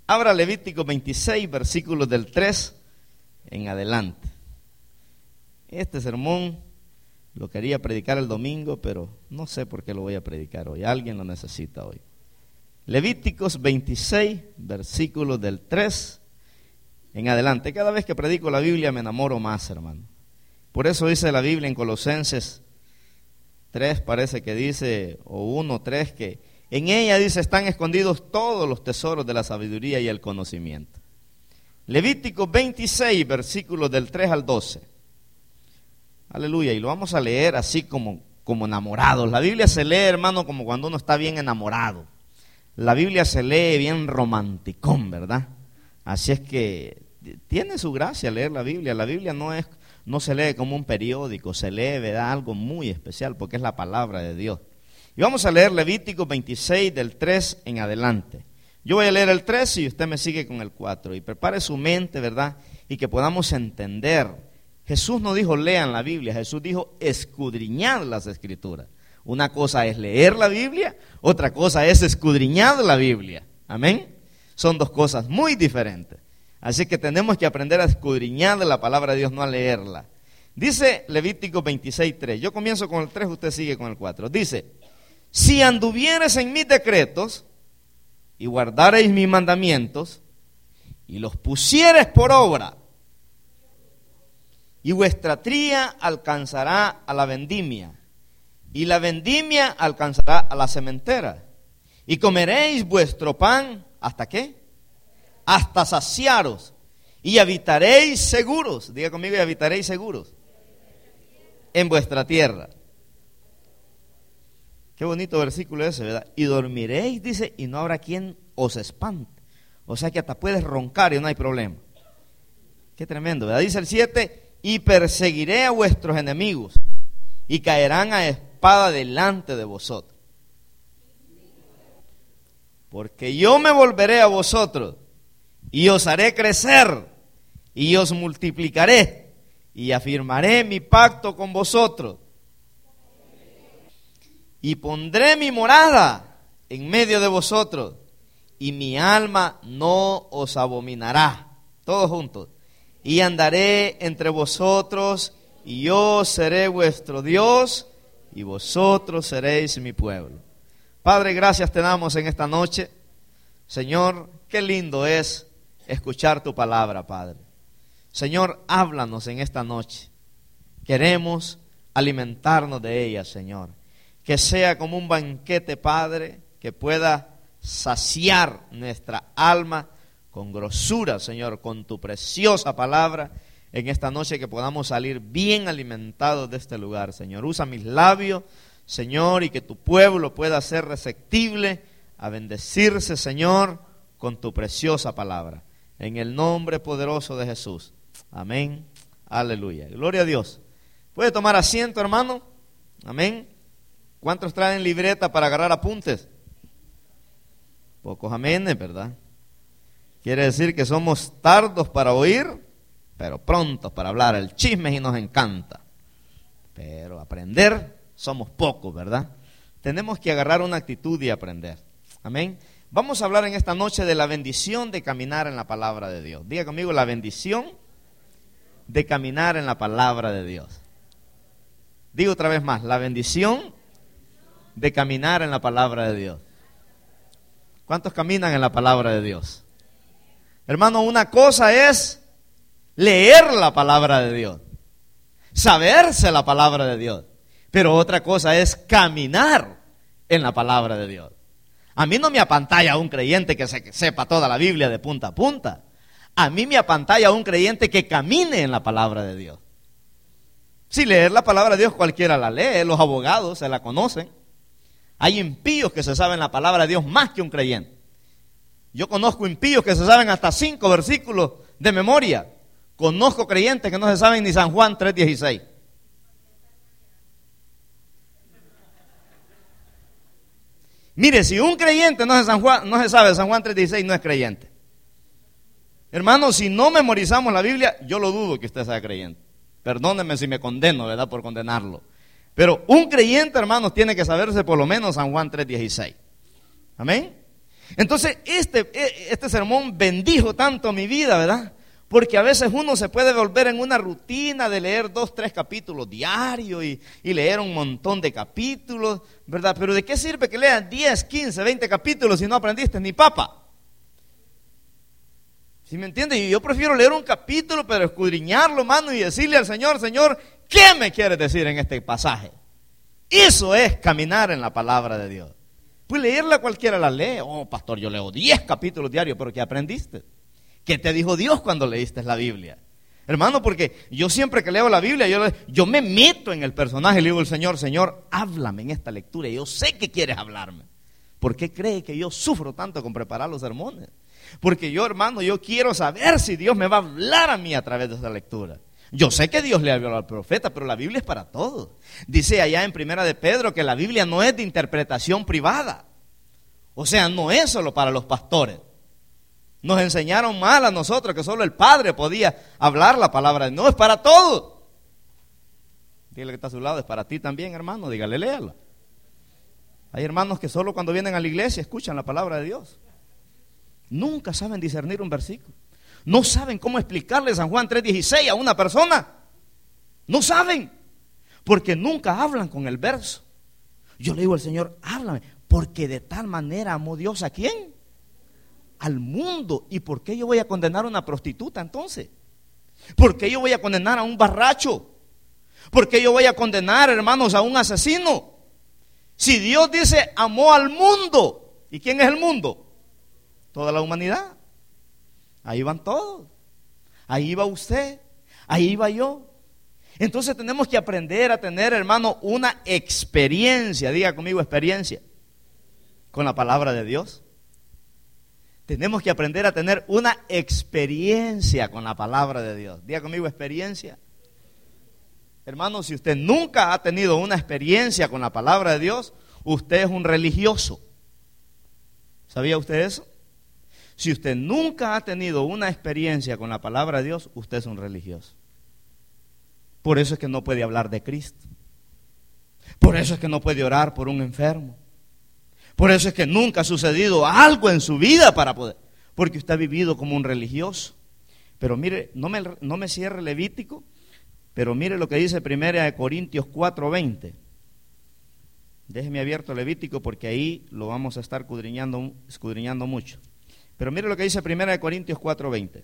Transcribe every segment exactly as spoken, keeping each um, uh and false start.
Abra Levítico veintiséis, versículos del tres en adelante. Este sermón lo quería predicar el domingo, pero no sé por qué lo voy a predicar hoy. Alguien lo necesita hoy. Levíticos veintiséis, versículos del tres en adelante. Cada vez que predico la Biblia me enamoro más, hermano. Por eso dice la Biblia en Colosenses tres, parece que dice, o uno, tres, que en ella dice, están escondidos todos los tesoros de la sabiduría y el conocimiento. Levítico veintiséis, versículos del tres al doce. Aleluya, y lo vamos a leer así como, como enamorados. La Biblia se lee, hermano, como cuando uno está bien enamorado. La Biblia se lee bien romanticón, ¿verdad? Así es que tiene su gracia leer la Biblia. La Biblia no es, no se lee como un periódico, se lee, ¿verdad?, algo muy especial porque es la palabra de Dios. Y vamos a leer Levítico veintiséis del tres en adelante. Yo voy a leer el tres y usted me sigue con el cuatro. Y prepare su mente, ¿verdad?, y que podamos entender. Jesús no dijo lean la Biblia, Jesús dijo escudriñad las Escrituras. Una cosa es leer la Biblia, otra cosa es escudriñar la Biblia. Amén. Son dos cosas muy diferentes. Así que tenemos que aprender a escudriñar la palabra de Dios, no a leerla. Dice Levítico veintiséis, tres. Yo comienzo con el tres, usted sigue con el cuatro. Dice, si anduvieres en mis decretos y guardareis mis mandamientos y los pusieres por obra, y vuestra tría alcanzará a la vendimia, y la vendimia alcanzará a la sementera, y comeréis vuestro pan, ¿hasta qué? Hasta saciaros, y habitaréis seguros, diga conmigo, y habitaréis seguros en vuestra tierra. Qué bonito versículo ese, ¿verdad? Y dormiréis, dice, y no habrá quien os espante. O sea que hasta puedes roncar y no hay problema. Qué tremendo, ¿verdad? Dice el siete, y perseguiré a vuestros enemigos, y caerán a espada delante de vosotros. Porque yo me volveré a vosotros, y os haré crecer, y os multiplicaré, y afirmaré mi pacto con vosotros. Y pondré mi morada en medio de vosotros, y mi alma no os abominará. Todos juntos. Y andaré entre vosotros, y yo seré vuestro Dios, y vosotros seréis mi pueblo. Padre, gracias te damos en esta noche. Señor, qué lindo es escuchar tu palabra, Padre. Señor, háblanos en esta noche. Queremos alimentarnos de ella, Señor. Que sea como un banquete, Padre, que pueda saciar nuestra alma con grosura, Señor, con tu preciosa palabra en esta noche, que podamos salir bien alimentados de este lugar, Señor. Usa mis labios, Señor, y que tu pueblo pueda ser receptible a bendecirse, Señor, con tu preciosa palabra. En el nombre poderoso de Jesús. Amén. Aleluya. Gloria a Dios. ¿Puede tomar asiento, hermano? Amén. ¿Cuántos traen libreta para agarrar apuntes? Pocos aménes, ¿verdad? Quiere decir que somos tardos para oír, pero prontos para hablar. El chisme y nos encanta. Pero aprender somos pocos, ¿verdad? Tenemos que agarrar una actitud y aprender. Amén. Vamos a hablar en esta noche de la bendición de caminar en la palabra de Dios. Diga conmigo, la bendición de caminar en la palabra de Dios. Digo otra vez más, la bendición de caminar en la palabra de Dios. ¿Cuántos caminan en la palabra de Dios? Hermano, una cosa es leer la palabra de Dios, saberse la palabra de Dios, pero otra cosa es caminar en la palabra de Dios. A mí no me apantalla un creyente que se, que sepa toda la Biblia de punta a punta. A mí me apantalla un creyente que camine en la palabra de Dios. Si leer la palabra de Dios cualquiera la lee, los abogados se la conocen. Hay impíos que se saben la palabra de Dios más que un creyente. Yo conozco impíos que se saben hasta cinco versículos de memoria. Conozco creyentes que no se saben ni San Juan tres dieciséis. Mire, si un creyente no se, San Juan, no se sabe San Juan tres dieciséis, no es creyente. Hermano, si no memorizamos la Biblia, yo lo dudo que usted sea creyente. Perdónenme si me condeno, ¿verdad?, por condenarlo. Pero un creyente, hermanos, tiene que saberse por lo menos San Juan tres dieciséis. Amén. Entonces este, este sermón bendijo tanto mi vida, ¿verdad? Porque a veces uno se puede volver en una rutina de leer dos, tres capítulos diarios y, y leer un montón de capítulos, ¿verdad? Pero ¿de qué sirve que leas diez, quince, veinte capítulos si no aprendiste ni papa? ¿Sí me entiendes? Y yo prefiero leer un capítulo, pero escudriñarlo, mano, y decirle al Señor, Señor, ¿qué me quieres decir en este pasaje? Eso es caminar en la palabra de Dios. Pues leerla cualquiera la lee. Oh, pastor, yo leo diez capítulos diarios, pero ¿qué aprendiste? ¿Qué te dijo Dios cuando leíste la Biblia? Hermano, porque yo siempre que leo la Biblia, yo, yo me meto en el personaje y le digo al Señor, Señor, háblame en esta lectura. Yo sé que quieres hablarme. ¿Por qué cree que yo sufro tanto con preparar los sermones? Porque yo, hermano, yo quiero saber si Dios me va a hablar a mí a través de esta lectura. Yo sé que Dios le habló al profeta, pero la Biblia es para todos. Dice allá en Primera de Pedro que la Biblia no es de interpretación privada. O sea, no es solo para los pastores. Nos enseñaron mal a nosotros que solo el Padre podía hablar la palabra. No, es para todos. Dígale que está a su lado, es para ti también, hermano. Dígale, léala. Hay hermanos que solo cuando vienen a la iglesia escuchan la palabra de Dios. Nunca saben discernir un versículo. No saben cómo explicarle San Juan tres dieciséis a una persona. No saben. Porque nunca hablan con el verso. Yo le digo al Señor, háblame. Porque de tal manera amó Dios ¿a quién? Al mundo. ¿Y por qué yo voy a condenar a una prostituta entonces? ¿Por qué yo voy a condenar a un borracho? ¿Por qué yo voy a condenar, hermanos, a un asesino? Si Dios dice amó al mundo. ¿Y quién es el mundo? Toda la humanidad. Ahí van todos. Ahí va usted. Ahí va yo. Entonces tenemos que aprender a tener, hermano, una experiencia. Diga conmigo experiencia. Con la palabra de Dios. Tenemos que aprender a tener una experiencia con la palabra de Dios. Diga conmigo experiencia. Hermano, si usted nunca ha tenido una experiencia con la palabra de Dios, usted es un religioso. ¿Sabía usted eso? Si usted nunca ha tenido una experiencia con la palabra de Dios, usted es un religioso. Por eso es que no puede hablar de Cristo. Por eso es que no puede orar por un enfermo. Por eso es que nunca ha sucedido algo en su vida para poder. Porque usted ha vivido como un religioso. Pero mire, no me, no me cierre Levítico, pero mire lo que dice primera de Corintios cuatro veinte. Déjeme abierto Levítico porque ahí lo vamos a estar escudriñando, escudriñando mucho. Pero mire lo que dice primera de Corintios cuatro veinte.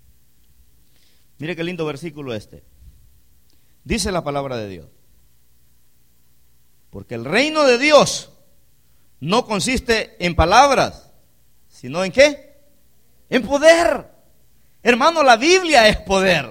Mire qué lindo versículo este. Dice la palabra de Dios. Porque el reino de Dios no consiste en palabras, sino en ¿qué? En poder. Hermano, la Biblia es poder.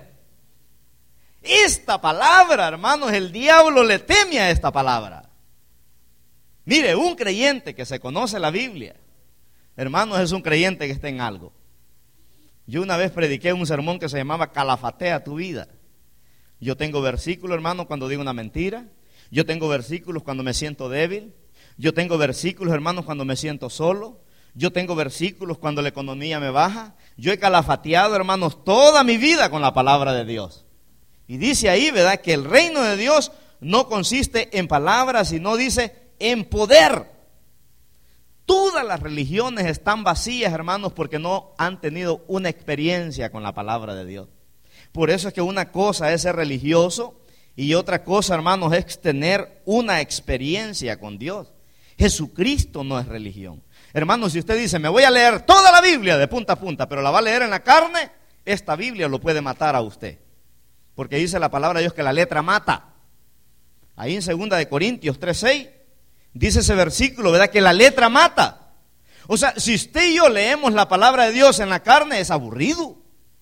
Esta palabra, hermanos, el diablo le teme a esta palabra. Mire, un creyente que se conoce la Biblia, hermanos, es un creyente que está en algo. Yo una vez prediqué un sermón que se llamaba Calafatea tu vida. Yo tengo versículos, hermano, cuando digo una mentira. Yo tengo versículos cuando me siento débil. Yo tengo versículos, hermanos, cuando me siento solo. Yo tengo versículos cuando la economía me baja. Yo he calafateado, hermanos, toda mi vida con la palabra de Dios. Y dice ahí, ¿verdad?, que el reino de Dios no consiste en palabras, sino dice en poder. Todas las religiones están vacías, hermanos, porque no han tenido una experiencia con la palabra de Dios. Por eso es que una cosa es ser religioso y otra cosa, hermanos, es tener una experiencia con Dios. Jesucristo no es religión. Hermanos, si usted dice, me voy a leer toda la Biblia de punta a punta, pero la va a leer en la carne, esta Biblia lo puede matar a usted. Porque dice la palabra de Dios que la letra mata. Ahí en segunda de Corintios tres seis, dice ese versículo, ¿verdad?, que la letra mata. O sea, si usted y yo leemos la palabra de Dios en la carne, es aburrido.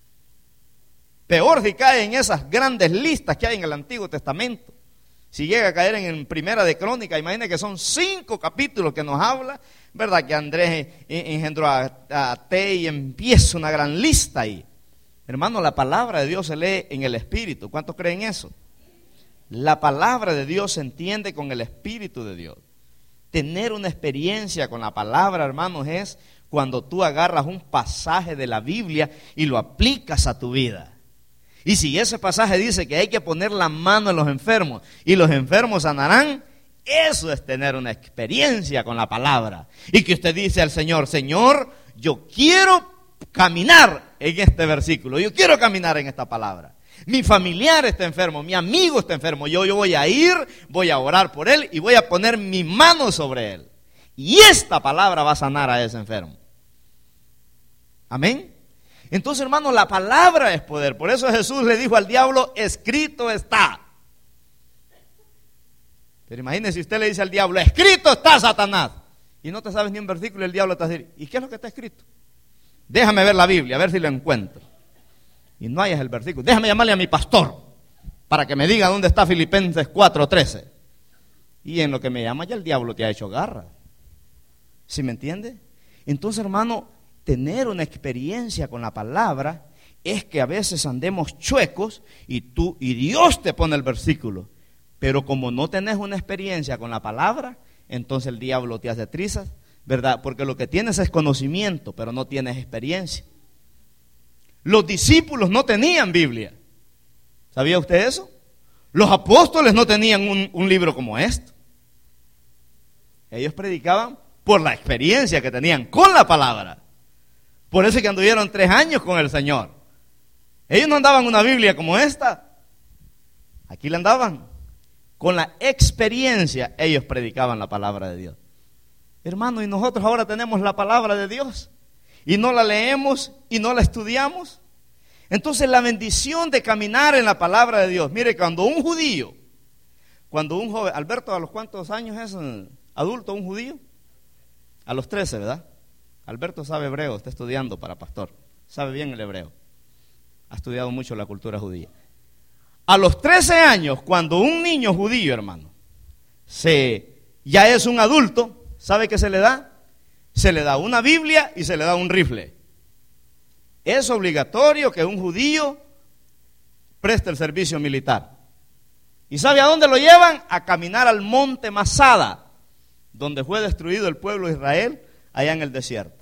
Peor si cae en esas grandes listas que hay en el Antiguo Testamento. Si llega a caer en, en Primera de Crónica, imagine que son cinco capítulos que nos habla, ¿verdad?, que Andrés engendró a, a Te y empieza una gran lista ahí. Hermano, la palabra de Dios se lee en el Espíritu. ¿Cuántos creen eso? La palabra de Dios se entiende con el Espíritu de Dios. Tener una experiencia con la palabra, hermanos, es cuando tú agarras un pasaje de la Biblia y lo aplicas a tu vida. Y si ese pasaje dice que hay que poner la mano en los enfermos y los enfermos sanarán, Eso es tener una experiencia con la palabra. Y que usted dice al Señor, Señor, yo quiero caminar en este versículo, yo quiero caminar en esta palabra. Mi familiar está enfermo, mi amigo está enfermo, yo, yo voy a ir, voy a orar por él y voy a poner mi mano sobre él. Y esta palabra va a sanar a ese enfermo. Amén. Entonces, hermanos, la palabra es poder. Por eso Jesús le dijo al diablo, escrito está. Pero imagínese si usted le dice al diablo, escrito está, Satanás. Y no te sabes ni un versículo y el diablo te va a decir, ¿y qué es lo que está escrito? Déjame ver la Biblia, a ver si lo encuentro. Y no hayas el versículo. Déjame llamarle a mi pastor para que me diga dónde está Filipenses cuatro trece. Y en lo que me llama ya el diablo te ha hecho garra. ¿Sí me entiende? Entonces, hermano, tener una experiencia con la palabra es que a veces andemos chuecos y tú y Dios te pone el versículo. Pero como no tenés una experiencia con la palabra, entonces el diablo te hace trizas, ¿verdad? Porque lo que tienes es conocimiento, pero no tienes experiencia. Los discípulos no tenían Biblia. ¿Sabía usted eso? Los apóstoles no tenían un, un libro como este. Ellos predicaban por la experiencia que tenían con la palabra. Por eso es que anduvieron tres años con el Señor. Ellos no andaban una Biblia como esta. Aquí la andaban. Con la experiencia ellos predicaban la palabra de Dios. Hermano, y nosotros ahora tenemos la palabra de Dios y no la leemos y no la estudiamos. Entonces la bendición de caminar en la palabra de Dios. Mire, cuando un judío, cuando un joven, Alberto, ¿a los cuántos años es adulto un judío? A los trece, ¿verdad? Alberto sabe hebreo, está estudiando para pastor, sabe bien el hebreo, ha estudiado mucho la cultura judía. A los trece años, cuando un niño judío, hermano, se, ya es un adulto, ¿sabe qué se le da? Se le da una Biblia y se le da un rifle. Es obligatorio que un judío preste el servicio militar. ¿Y sabe a dónde lo llevan? A caminar al monte Masada, donde fue destruido el pueblo de Israel, allá en el desierto.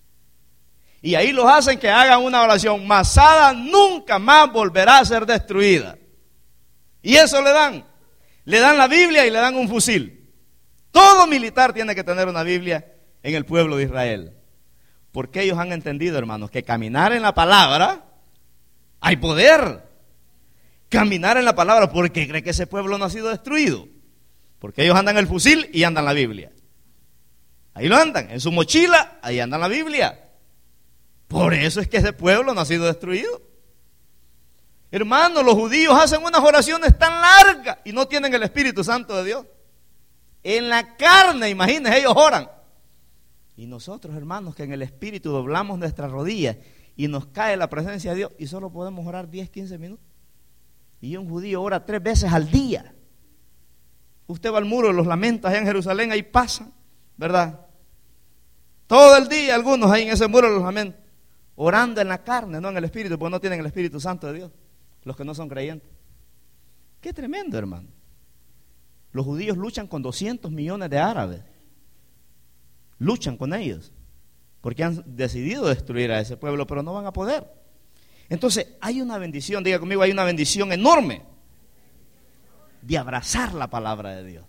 Y ahí los hacen que hagan una oración, Masada nunca más volverá a ser destruida. Y eso le dan, le dan la Biblia y le dan un fusil. Todo militar tiene que tener una Biblia en el pueblo de Israel. Porque ellos han entendido, hermanos, que caminar en la palabra, hay poder. Caminar en la palabra, porque cree que ese pueblo no ha sido destruido. Porque ellos andan el fusil y andan la Biblia. Ahí lo andan, en su mochila, ahí andan la Biblia. Por eso es que ese pueblo no ha sido destruido. Hermanos, los judíos hacen unas oraciones tan largas y no tienen el Espíritu Santo de Dios. En la carne, imagínense, ellos oran. Y nosotros, hermanos, que en el Espíritu doblamos nuestras rodillas y nos cae la presencia de Dios y solo podemos orar diez, quince minutos. Y un judío ora tres veces al día. Usted va al muro de los lamentos allá en Jerusalén, ahí pasan, ¿verdad? Todo el día algunos ahí en ese muro de los lamentos, orando en la carne, no en el Espíritu, porque no tienen el Espíritu Santo de Dios, los que no son creyentes. Qué tremendo, hermano. Los judíos luchan con doscientos millones de árabes. Luchan con ellos, porque han decidido destruir a ese pueblo, pero no van a poder. Entonces, hay una bendición, diga conmigo, hay una bendición enorme de abrazar la palabra de Dios.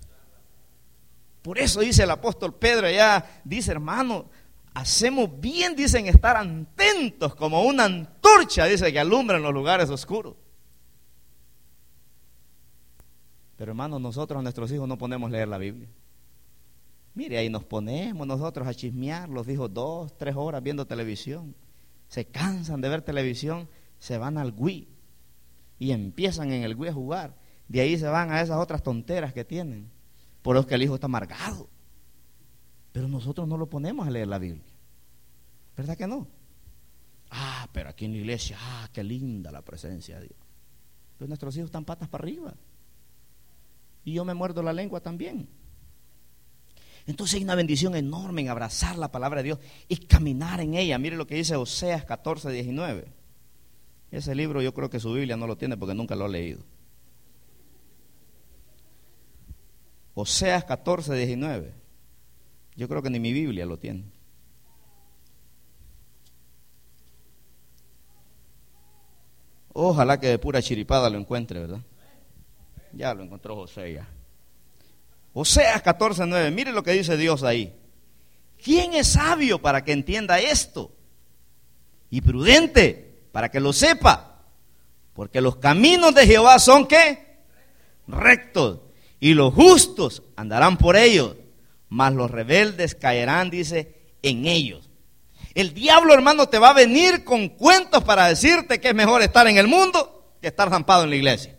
Por eso dice el apóstol Pedro allá, dice, hermano, hacemos bien, dicen, estar atentos como una antorcha, dice, que alumbra en los lugares oscuros. Pero hermano, nosotros a nuestros hijos no ponemos leer la Biblia. Mire, ahí nos ponemos nosotros a chismear los hijos dos, tres horas viendo televisión. Se cansan de ver televisión, se van al Wii y empiezan en el Wii a jugar. De ahí se van a esas otras tonteras que tienen. Por eso que el hijo está amargado. Pero nosotros no lo ponemos a leer la Biblia. ¿Verdad que no? Ah, pero aquí en la iglesia, ah, qué linda la presencia de Dios. Pero nuestros hijos están patas para arriba. Y yo me muerdo la lengua también. Entonces hay una bendición enorme en abrazar la palabra de Dios y caminar en ella. Mire lo que dice Oseas catorce, diecinueve. Ese libro yo creo que su Biblia no lo tiene porque nunca lo ha leído. Oseas catorce, diecinueve. Yo creo que ni mi Biblia lo tiene. Ojalá que de pura chiripada lo encuentre, ¿verdad? Ya lo encontró José ya. Oseas catorce nueve, mire lo que dice Dios ahí. ¿Quién es sabio para que entienda esto? Y prudente para que lo sepa. Porque los caminos de Jehová son ¿qué? Rectos. Y los justos andarán por ellos. Mas los rebeldes caerán, dice, en ellos. El diablo, hermano, te va a venir con cuentos para decirte que es mejor estar en el mundo que estar zampado en la iglesia.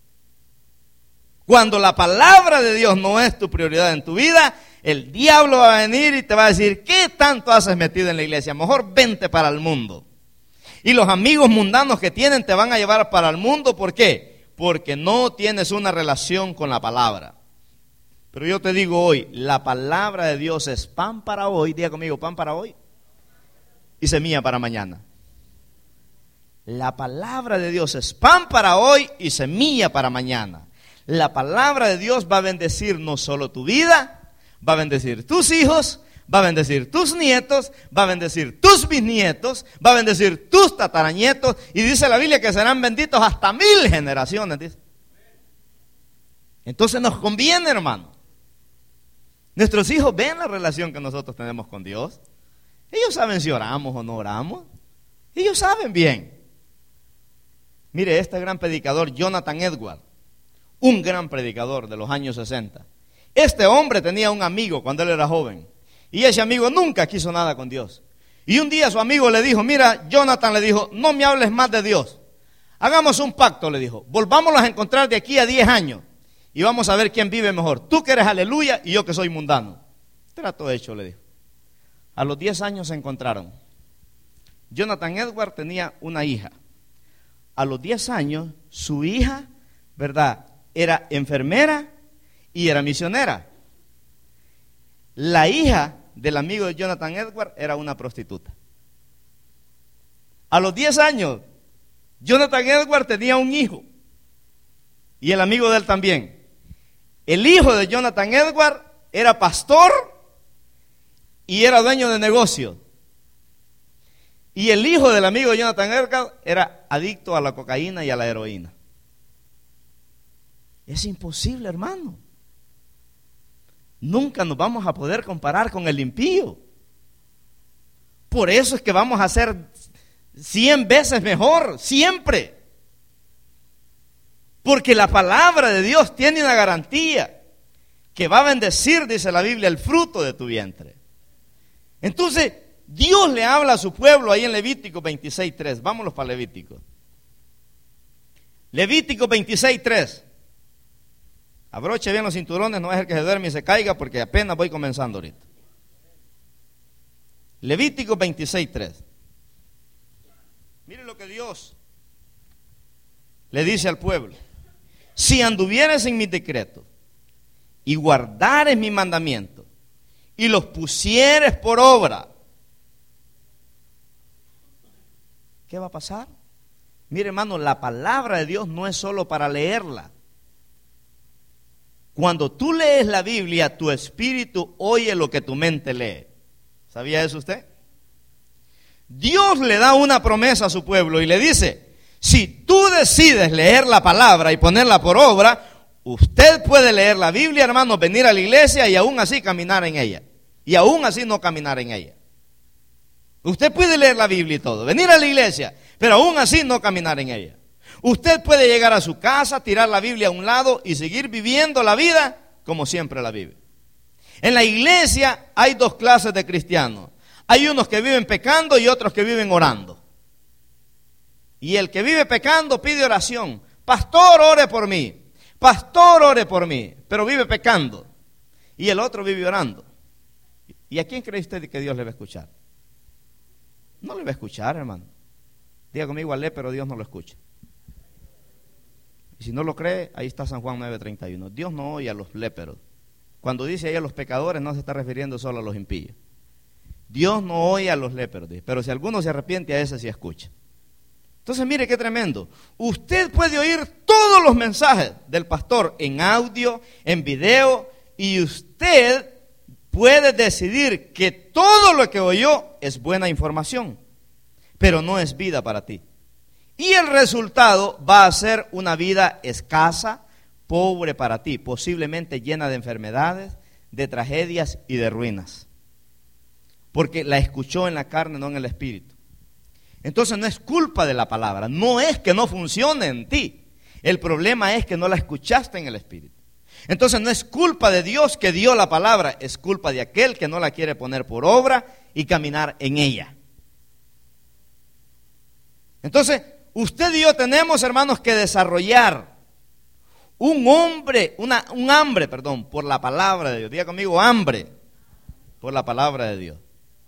Cuando la palabra de Dios no es tu prioridad en tu vida, el diablo va a venir y te va a decir, ¿qué tanto haces metido en la iglesia? Mejor vente para el mundo. Y los amigos mundanos que tienen te van a llevar para el mundo. ¿Por qué? Porque no tienes una relación con la palabra. Pero yo te digo hoy, la palabra de Dios es pan para hoy. Diga conmigo, pan para hoy. Y semilla para mañana. La palabra de Dios es pan para hoy y semilla para mañana. La palabra de Dios va a bendecir no solo tu vida, va a bendecir tus hijos, va a bendecir tus nietos, va a bendecir tus bisnietos, va a bendecir tus tataranietos. Y dice la Biblia que serán benditos hasta mil generaciones. Dice. Entonces nos conviene, hermano. Nuestros hijos ven la relación que nosotros tenemos con Dios. Ellos saben si oramos o no oramos. Ellos saben bien. Mire, este gran predicador, Jonathan Edwards, un gran predicador de los años sesenta. Este hombre tenía un amigo cuando él era joven. Y ese amigo nunca quiso nada con Dios. Y un día su amigo le dijo, mira, Jonathan le dijo, no me hables más de Dios. Hagamos un pacto, le dijo. Volvámonos a encontrar de aquí a diez años. Y vamos a ver quién vive mejor. Tú que eres aleluya y yo que soy mundano. Trato hecho, le dijo. A los diez años se encontraron. Jonathan Edwards tenía una hija. A los diez años, su hija, ¿verdad?, era enfermera y era misionera. La hija del amigo de Jonathan Edwards era una prostituta. A los diez años, Jonathan Edwards tenía un hijo. Y el amigo de él también. El hijo de Jonathan Edwards era pastor y era dueño de negocio. Y el hijo del amigo de Jonathan Edwards era adicto a la cocaína y a la heroína. Es imposible, hermano. Nunca nos vamos a poder comparar con el impío. Por eso es que vamos a ser cien veces mejor, siempre. Porque la palabra de Dios tiene una garantía que va a bendecir, dice la Biblia, el fruto de tu vientre. Entonces, Dios le habla a su pueblo ahí en Levítico veintiséis tres. Vámonos para Levítico. Levítico veintiséis tres. Abroche bien los cinturones, no va a ser que se duerme y se caiga porque apenas voy comenzando ahorita. Levítico veintiséis tres. Mire lo que Dios le dice al pueblo. Si anduvieres en mis decretos y guardares mis mandamientos y los pusieres por obra, ¿qué va a pasar? Mire, hermano, la palabra de Dios no es solo para leerla. Cuando tú lees la Biblia, tu espíritu oye lo que tu mente lee. ¿Sabía eso usted? Dios le da una promesa a su pueblo y le dice, si tú decides leer la palabra y ponerla por obra, usted puede leer la Biblia, hermano, venir a la iglesia y aún así caminar en ella. Y aún así no caminar en ella. Usted puede leer la Biblia y todo, venir a la iglesia, pero aún así no caminar en ella. Usted puede llegar a su casa, tirar la Biblia a un lado y seguir viviendo la vida como siempre la vive. En la iglesia hay dos clases de cristianos. Hay unos que viven pecando y otros que viven orando. Y el que vive pecando pide oración. Pastor, ore por mí. Pastor, ore por mí. Pero vive pecando. Y el otro vive orando. ¿Y a quién cree usted que Dios le va a escuchar? No le va a escuchar, hermano. Diga conmigo, ale, pero Dios no lo escucha. Y si no lo cree, ahí está San Juan nueve treinta y uno. Dios no oye a los léperos. Cuando dice ahí a los pecadores, no se está refiriendo solo a los impíos. Dios no oye a los léperos, pero si alguno se arrepiente, a ese sí escucha. Entonces mire qué tremendo. Usted puede oír todos los mensajes del pastor en audio, en video, y usted puede decidir que todo lo que oyó es buena información, pero no es vida para ti. Y el resultado va a ser una vida escasa, pobre para ti, posiblemente llena de enfermedades, de tragedias y de ruinas. Porque la escuchó en la carne, no en el espíritu. Entonces no es culpa de la palabra, no es que no funcione en ti. El problema es que no la escuchaste en el espíritu. Entonces no es culpa de Dios que dio la palabra, es culpa de aquel que no la quiere poner por obra y caminar en ella. Entonces, usted y yo tenemos, hermanos, que desarrollar un hombre, una, un hambre, perdón, por la palabra de Dios. Diga conmigo, hambre por la palabra de Dios.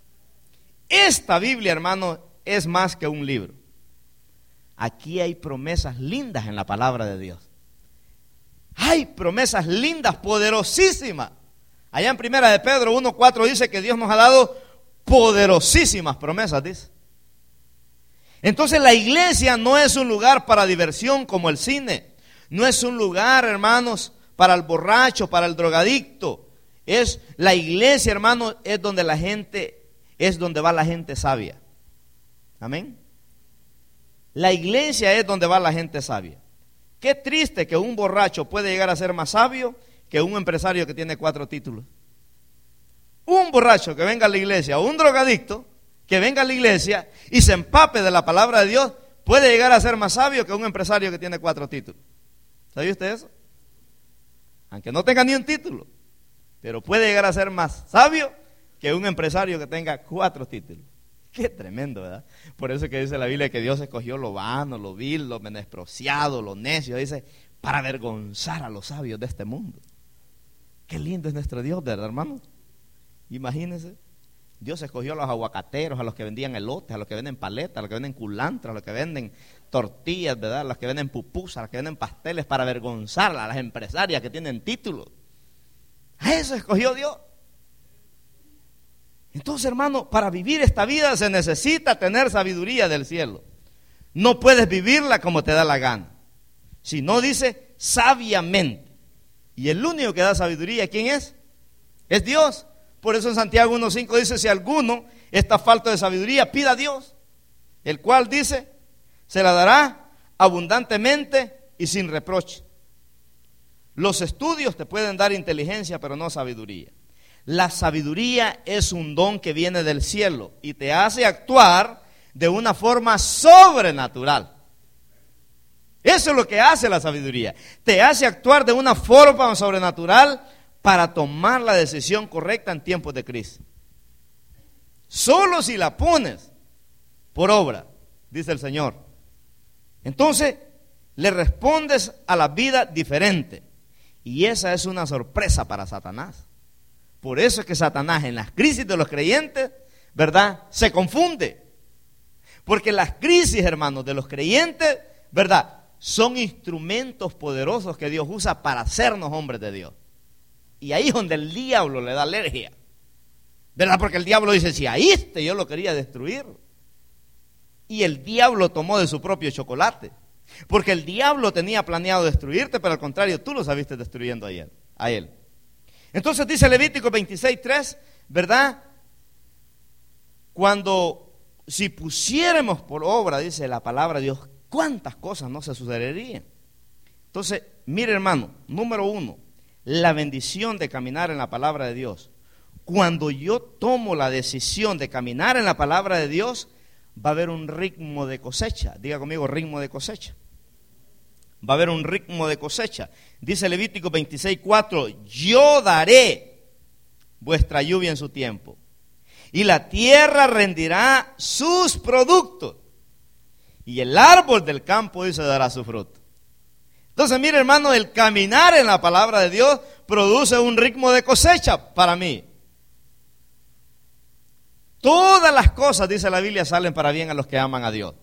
Esta Biblia, hermano, es más que un libro. Aquí hay promesas lindas en la palabra de Dios. Hay promesas lindas, poderosísimas. Allá en Primera de Pedro uno cuatro dice que Dios nos ha dado poderosísimas promesas, dice. Entonces la iglesia no es un lugar para diversión como el cine. No es un lugar, hermanos, para el borracho, para el drogadicto. Es la iglesia, hermanos, es donde la gente, es donde va la gente sabia. Amén. La iglesia es donde va la gente sabia. Qué triste que un borracho puede llegar a ser más sabio que un empresario que tiene cuatro títulos. Un borracho que venga a la iglesia, o un drogadicto que venga a la iglesia y se empape de la palabra de Dios, puede llegar a ser más sabio que un empresario que tiene cuatro títulos. ¿Sabía usted eso? Aunque no tenga ni un título, pero puede llegar a ser más sabio que un empresario que tenga cuatro títulos. Qué tremendo, ¿verdad? Por eso que dice la Biblia que Dios escogió lo vano, lo vil, lo menospreciado, lo necio, dice, para avergonzar a los sabios de este mundo. Qué lindo es nuestro Dios, ¿verdad, hermano? Imagínense, Dios escogió a los aguacateros, a los que vendían elotes, a los que venden paletas, a los que venden culantras, a los que venden tortillas, ¿verdad? A los que venden pupusas, a los que venden pasteles, para avergonzar a las empresarias que tienen títulos. A eso escogió Dios. Entonces, hermano, para vivir esta vida se necesita tener sabiduría del cielo. No puedes vivirla como te da la gana. Si no, dice sabiamente. Y el único que da sabiduría, ¿quién es? Es Dios. Por eso en Santiago uno cinco dice, si alguno está falto de sabiduría, pida a Dios, el cual dice, se la dará abundantemente y sin reproche. Los estudios te pueden dar inteligencia, pero no sabiduría. La sabiduría es un don que viene del cielo y te hace actuar de una forma sobrenatural. Eso es lo que hace la sabiduría. Te hace actuar de una forma sobrenatural para tomar la decisión correcta en tiempos de crisis. Solo si la pones por obra, dice el Señor. Entonces, le respondes a la vida diferente. Y esa es una sorpresa para Satanás. Por eso es que Satanás en las crisis de los creyentes, ¿verdad?, se confunde. Porque las crisis, hermanos, de los creyentes, ¿verdad?, son instrumentos poderosos que Dios usa para hacernos hombres de Dios. Y ahí es donde el diablo le da alergia, ¿verdad? Porque el diablo dice, si a este yo lo quería destruir. Y el diablo tomó de su propio chocolate. Porque el diablo tenía planeado destruirte, pero al contrario, tú lo sabiste destruyendo a él. A él. Entonces dice Levítico veintiséis tres, ¿verdad? Cuando, si pusiéramos por obra, dice la palabra de Dios, ¿cuántas cosas no se sucederían? Entonces, mire, hermano, número uno, la bendición de caminar en la palabra de Dios. Cuando yo tomo la decisión de caminar en la palabra de Dios, va a haber un ritmo de cosecha. Diga conmigo, ritmo de cosecha. Va a haber un ritmo de cosecha. Dice Levítico veintiséis cuatro, yo daré vuestra lluvia en su tiempo, y la tierra rendirá sus productos, y el árbol del campo, dice, dará su fruto. Entonces, mire, hermano, el caminar en la palabra de Dios produce un ritmo de cosecha para mí. Todas las cosas, dice la Biblia, salen para bien a los que aman a Dios.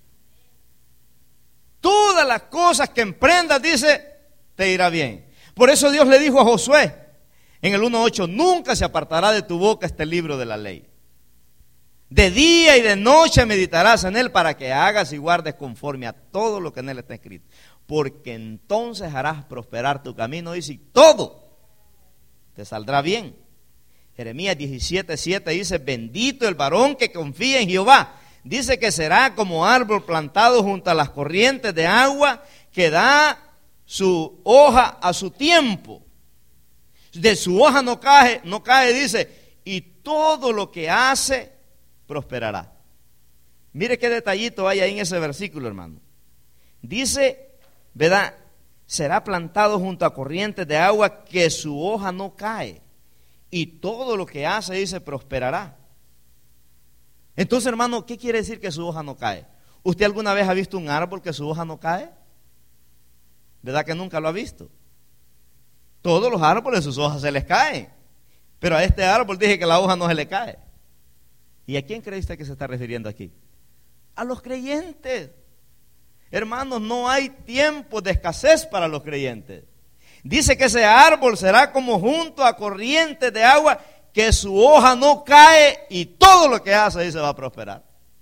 Todas las cosas que emprendas, dice, te irá bien. Por eso Dios le dijo a Josué en el uno ocho, nunca se apartará de tu boca este libro de la ley. De día y de noche meditarás en él para que hagas y guardes conforme a todo lo que en él está escrito. Porque entonces harás prosperar tu camino, dice, y todo te saldrá bien. Jeremías diecisiete siete dice, bendito el varón que confía en Jehová. Dice que será como árbol plantado junto a las corrientes de agua, que da su hoja a su tiempo. De su hoja no cae, no cae, dice, y todo lo que hace prosperará. Mire qué detallito hay ahí en ese versículo, hermano. Dice, ¿verdad? Será plantado junto a corrientes de agua, que su hoja no cae, y todo lo que hace, dice, prosperará. Entonces, hermano, ¿qué quiere decir que su hoja no cae? ¿Usted alguna vez ha visto un árbol que su hoja no cae? ¿Verdad que nunca lo ha visto? Todos los árboles sus hojas se les caen, pero a este árbol dije que la hoja no se le cae. ¿Y a quién cree usted que se está refiriendo aquí? A los creyentes. Hermanos, no hay tiempo de escasez para los creyentes. Dice que ese árbol será como junto a corrientes de agua, que su hoja no cae y todo lo que hace ahí se va a prosperar.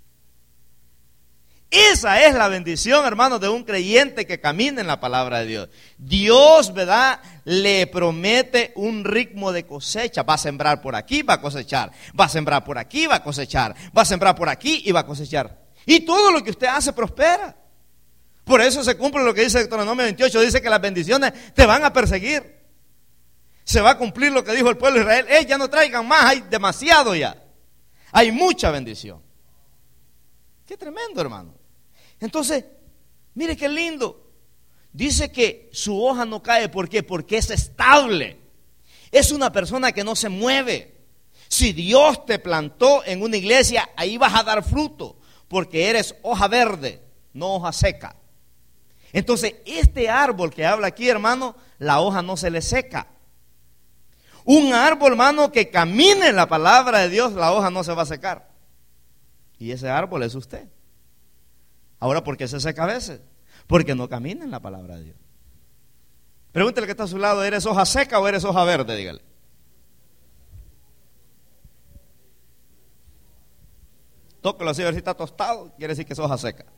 Esa es la bendición, hermanos, de un creyente que camina en la palabra de Dios. Dios, ¿verdad?, le promete un ritmo de cosecha. Va a sembrar por aquí, va a cosechar. Va a sembrar por aquí, va a cosechar. Va a sembrar por aquí y va a cosechar. Y todo lo que usted hace prospera. Por eso se cumple lo que dice Deuteronomio veintiocho, dice que las bendiciones te van a perseguir. Se va a cumplir lo que dijo el pueblo de Israel. ¡Eh, ya no traigan más! Hay demasiado ya. Hay mucha bendición. Qué tremendo, hermano. Entonces, mire qué lindo. Dice que su hoja no cae. ¿Por qué? Porque es estable. Es una persona que no se mueve. Si Dios te plantó en una iglesia, ahí vas a dar fruto, porque eres hoja verde, no hoja seca. Entonces, este árbol que habla aquí, hermano, la hoja no se le seca. Un árbol, hermano, que camine en la palabra de Dios, la hoja no se va a secar. Y ese árbol es usted. Ahora, ¿por qué se seca a veces? Porque no camina en la palabra de Dios. Pregúntele que está a su lado, ¿eres hoja seca o eres hoja verde? Dígale. Tóquelo así, a ver si está tostado, quiere decir que es hoja seca.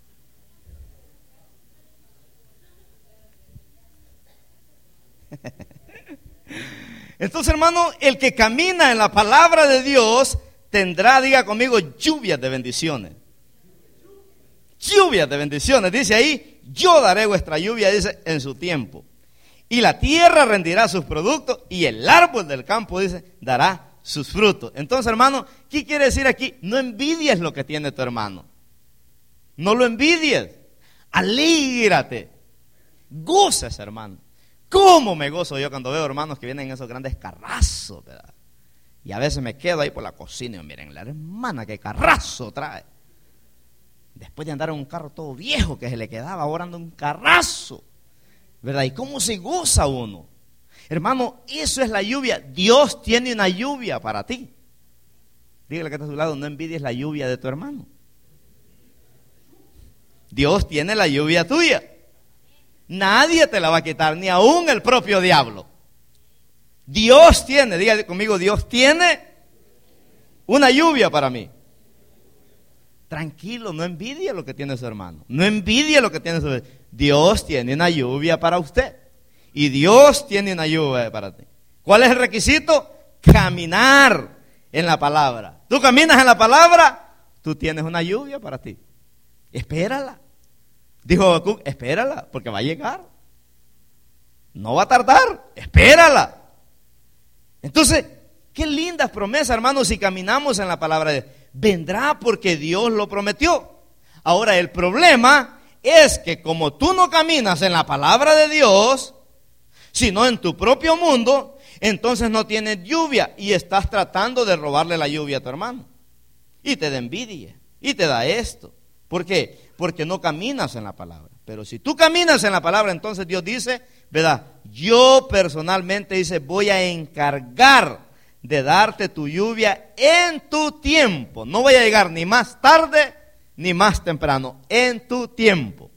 Entonces, hermano, el que camina en la palabra de Dios tendrá, diga conmigo, lluvias de bendiciones. Lluvias de bendiciones, dice ahí, yo daré vuestra lluvia, dice, en su tiempo. Y la tierra rendirá sus productos, y el árbol del campo, dice, dará sus frutos. Entonces, hermano, ¿qué quiere decir aquí? No envidies lo que tiene tu hermano. No lo envidies. Alígrate. Gozas, hermano. ¿Cómo me gozo yo cuando veo hermanos que vienen en esos grandes carrazos, ¿verdad? Y a veces me quedo ahí por la cocina y miren, la hermana qué carrazo trae. Después de andar en un carro todo viejo que se le quedaba, ahora anda un carrazo, ¿verdad? ¿Y cómo se goza uno? Hermano, eso es la lluvia. Dios tiene una lluvia para ti. Dígale que está a su lado, no envidies la lluvia de tu hermano. Dios tiene la lluvia tuya. Nadie te la va a quitar, ni aún el propio diablo. Dios tiene, dígale conmigo, Dios tiene una lluvia para mí. Tranquilo, no envidie lo que tiene su hermano. No envidie lo que tiene su hermano. Dios tiene una lluvia para usted. Y Dios tiene una lluvia para ti. ¿Cuál es el requisito? Caminar en la palabra. Tú caminas en la palabra, tú tienes una lluvia para ti. Espérala. Dijo Habacuc, espérala, porque va a llegar. No va a tardar, espérala. Entonces, qué lindas promesas, hermanos, si caminamos en la palabra de Dios. Vendrá porque Dios lo prometió. Ahora, el problema es que como tú no caminas en la palabra de Dios, sino en tu propio mundo, entonces no tienes lluvia y estás tratando de robarle la lluvia a tu hermano. Y te da envidia, y te da esto. ¿Por qué? Porque no caminas en la palabra. Pero si tú caminas en la palabra, entonces Dios dice, ¿verdad? Yo personalmente, dice, voy a encargar de darte tu lluvia en tu tiempo. No voy a llegar ni más tarde ni más temprano, en tu tiempo.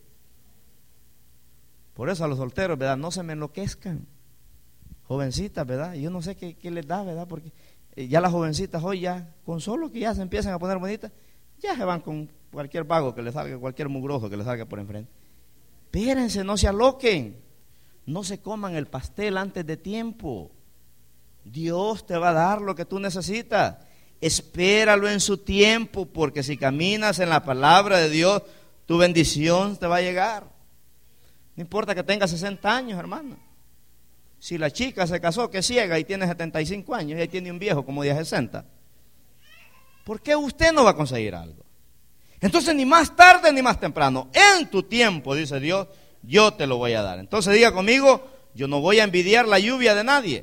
Por eso a los solteros, ¿verdad? No se me enloquezcan. Jovencitas, ¿verdad? Yo no sé qué, qué les da, ¿verdad? Porque ya las jovencitas hoy ya, con solo que ya se empiezan a poner bonitas, ya se van con cualquier vago que les salga, cualquier mugroso que les salga por enfrente. Espérense, no se aloquen. No se coman el pastel antes de tiempo. Dios te va a dar lo que tú necesitas. Espéralo en su tiempo, porque si caminas en la palabra de Dios, tu bendición te va a llegar. No importa que tenga sesenta años, hermano. Si la chica se casó, que es ciega y tiene setenta y cinco años y ahí tiene un viejo como de sesenta, ¿por qué usted no va a conseguir algo? Entonces ni más tarde ni más temprano, en tu tiempo, dice Dios, yo te lo voy a dar. Entonces diga conmigo, yo no voy a envidiar la lluvia de nadie,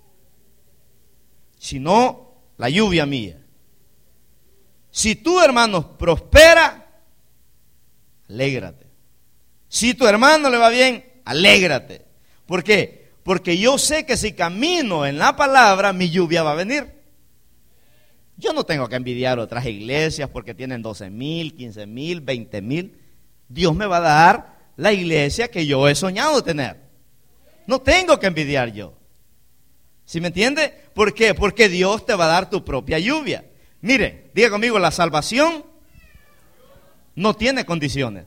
sino la lluvia mía. Si tu hermano prospera, alégrate. Si tu hermano le va bien, alégrate. ¿Por qué? Porque yo sé que si camino en la palabra, mi lluvia va a venir. Yo no tengo que envidiar otras iglesias porque tienen doce mil, quince mil, veinte mil. Dios me va a dar la iglesia que yo he soñado tener. No tengo que envidiar yo. ¿Sí me entiende? ¿Por qué? Porque Dios te va a dar tu propia lluvia. Mire, diga conmigo, la salvación no tiene condiciones.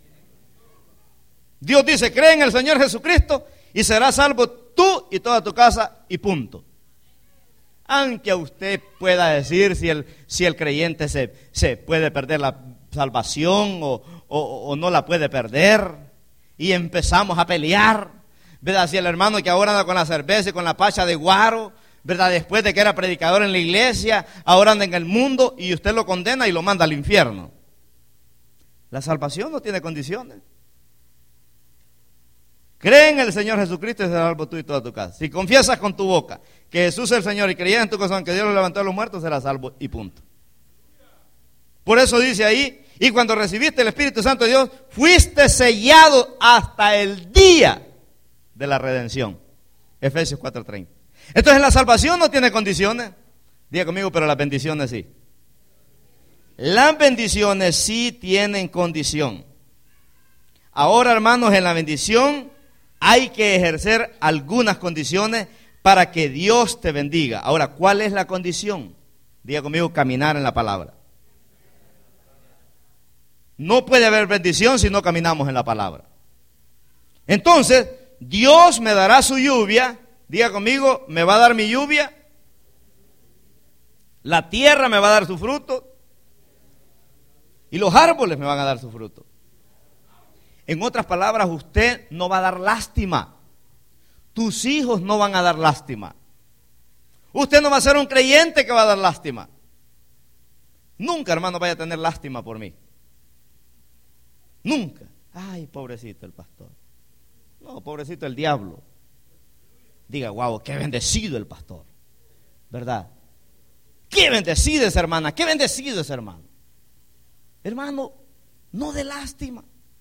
Dios dice, cree en el Señor Jesucristo y serás salvo tú y toda tu casa y punto. Aunque usted pueda decir si el, si el creyente se, se puede perder la salvación o, o, o no la puede perder, y empezamos a pelear, ¿verdad? Si el hermano que ahora anda con la cerveza y con la pacha de guaro, ¿verdad? Después de que era predicador en la iglesia, ahora anda en el mundo y usted lo condena y lo manda al infierno. La salvación no tiene condiciones. Cree en el Señor Jesucristo y serás salvo tú y toda tu casa. Si confiesas con tu boca que Jesús es el Señor y creías en tu corazón que Dios lo levantó de los muertos, serás salvo y punto. Por eso dice ahí, y cuando recibiste el Espíritu Santo de Dios, fuiste sellado hasta el día de la redención. Efesios cuatro treinta. Entonces la salvación no tiene condiciones. Diga conmigo, pero las bendiciones sí. Las bendiciones sí tienen condición. Ahora, hermanos, en la bendición hay que ejercer algunas condiciones para que Dios te bendiga. Ahora, ¿cuál es la condición? Diga conmigo, caminar en la palabra. No puede haber bendición si no caminamos en la palabra. Entonces, Dios me dará su lluvia. Diga conmigo, me va a dar mi lluvia. La tierra me va a dar su fruto. Y los árboles me van a dar su fruto. En otras palabras, usted no va a dar lástima. Tus hijos no van a dar lástima. Usted no va a ser un creyente que va a dar lástima. Nunca, hermano, vaya a tener lástima por mí. Nunca. Ay, pobrecito el pastor. No, pobrecito el diablo. Diga, wow, qué bendecido el pastor. ¿Verdad? Qué bendecido esa hermana, qué bendecido ese hermano. Hermano, no dé lástima.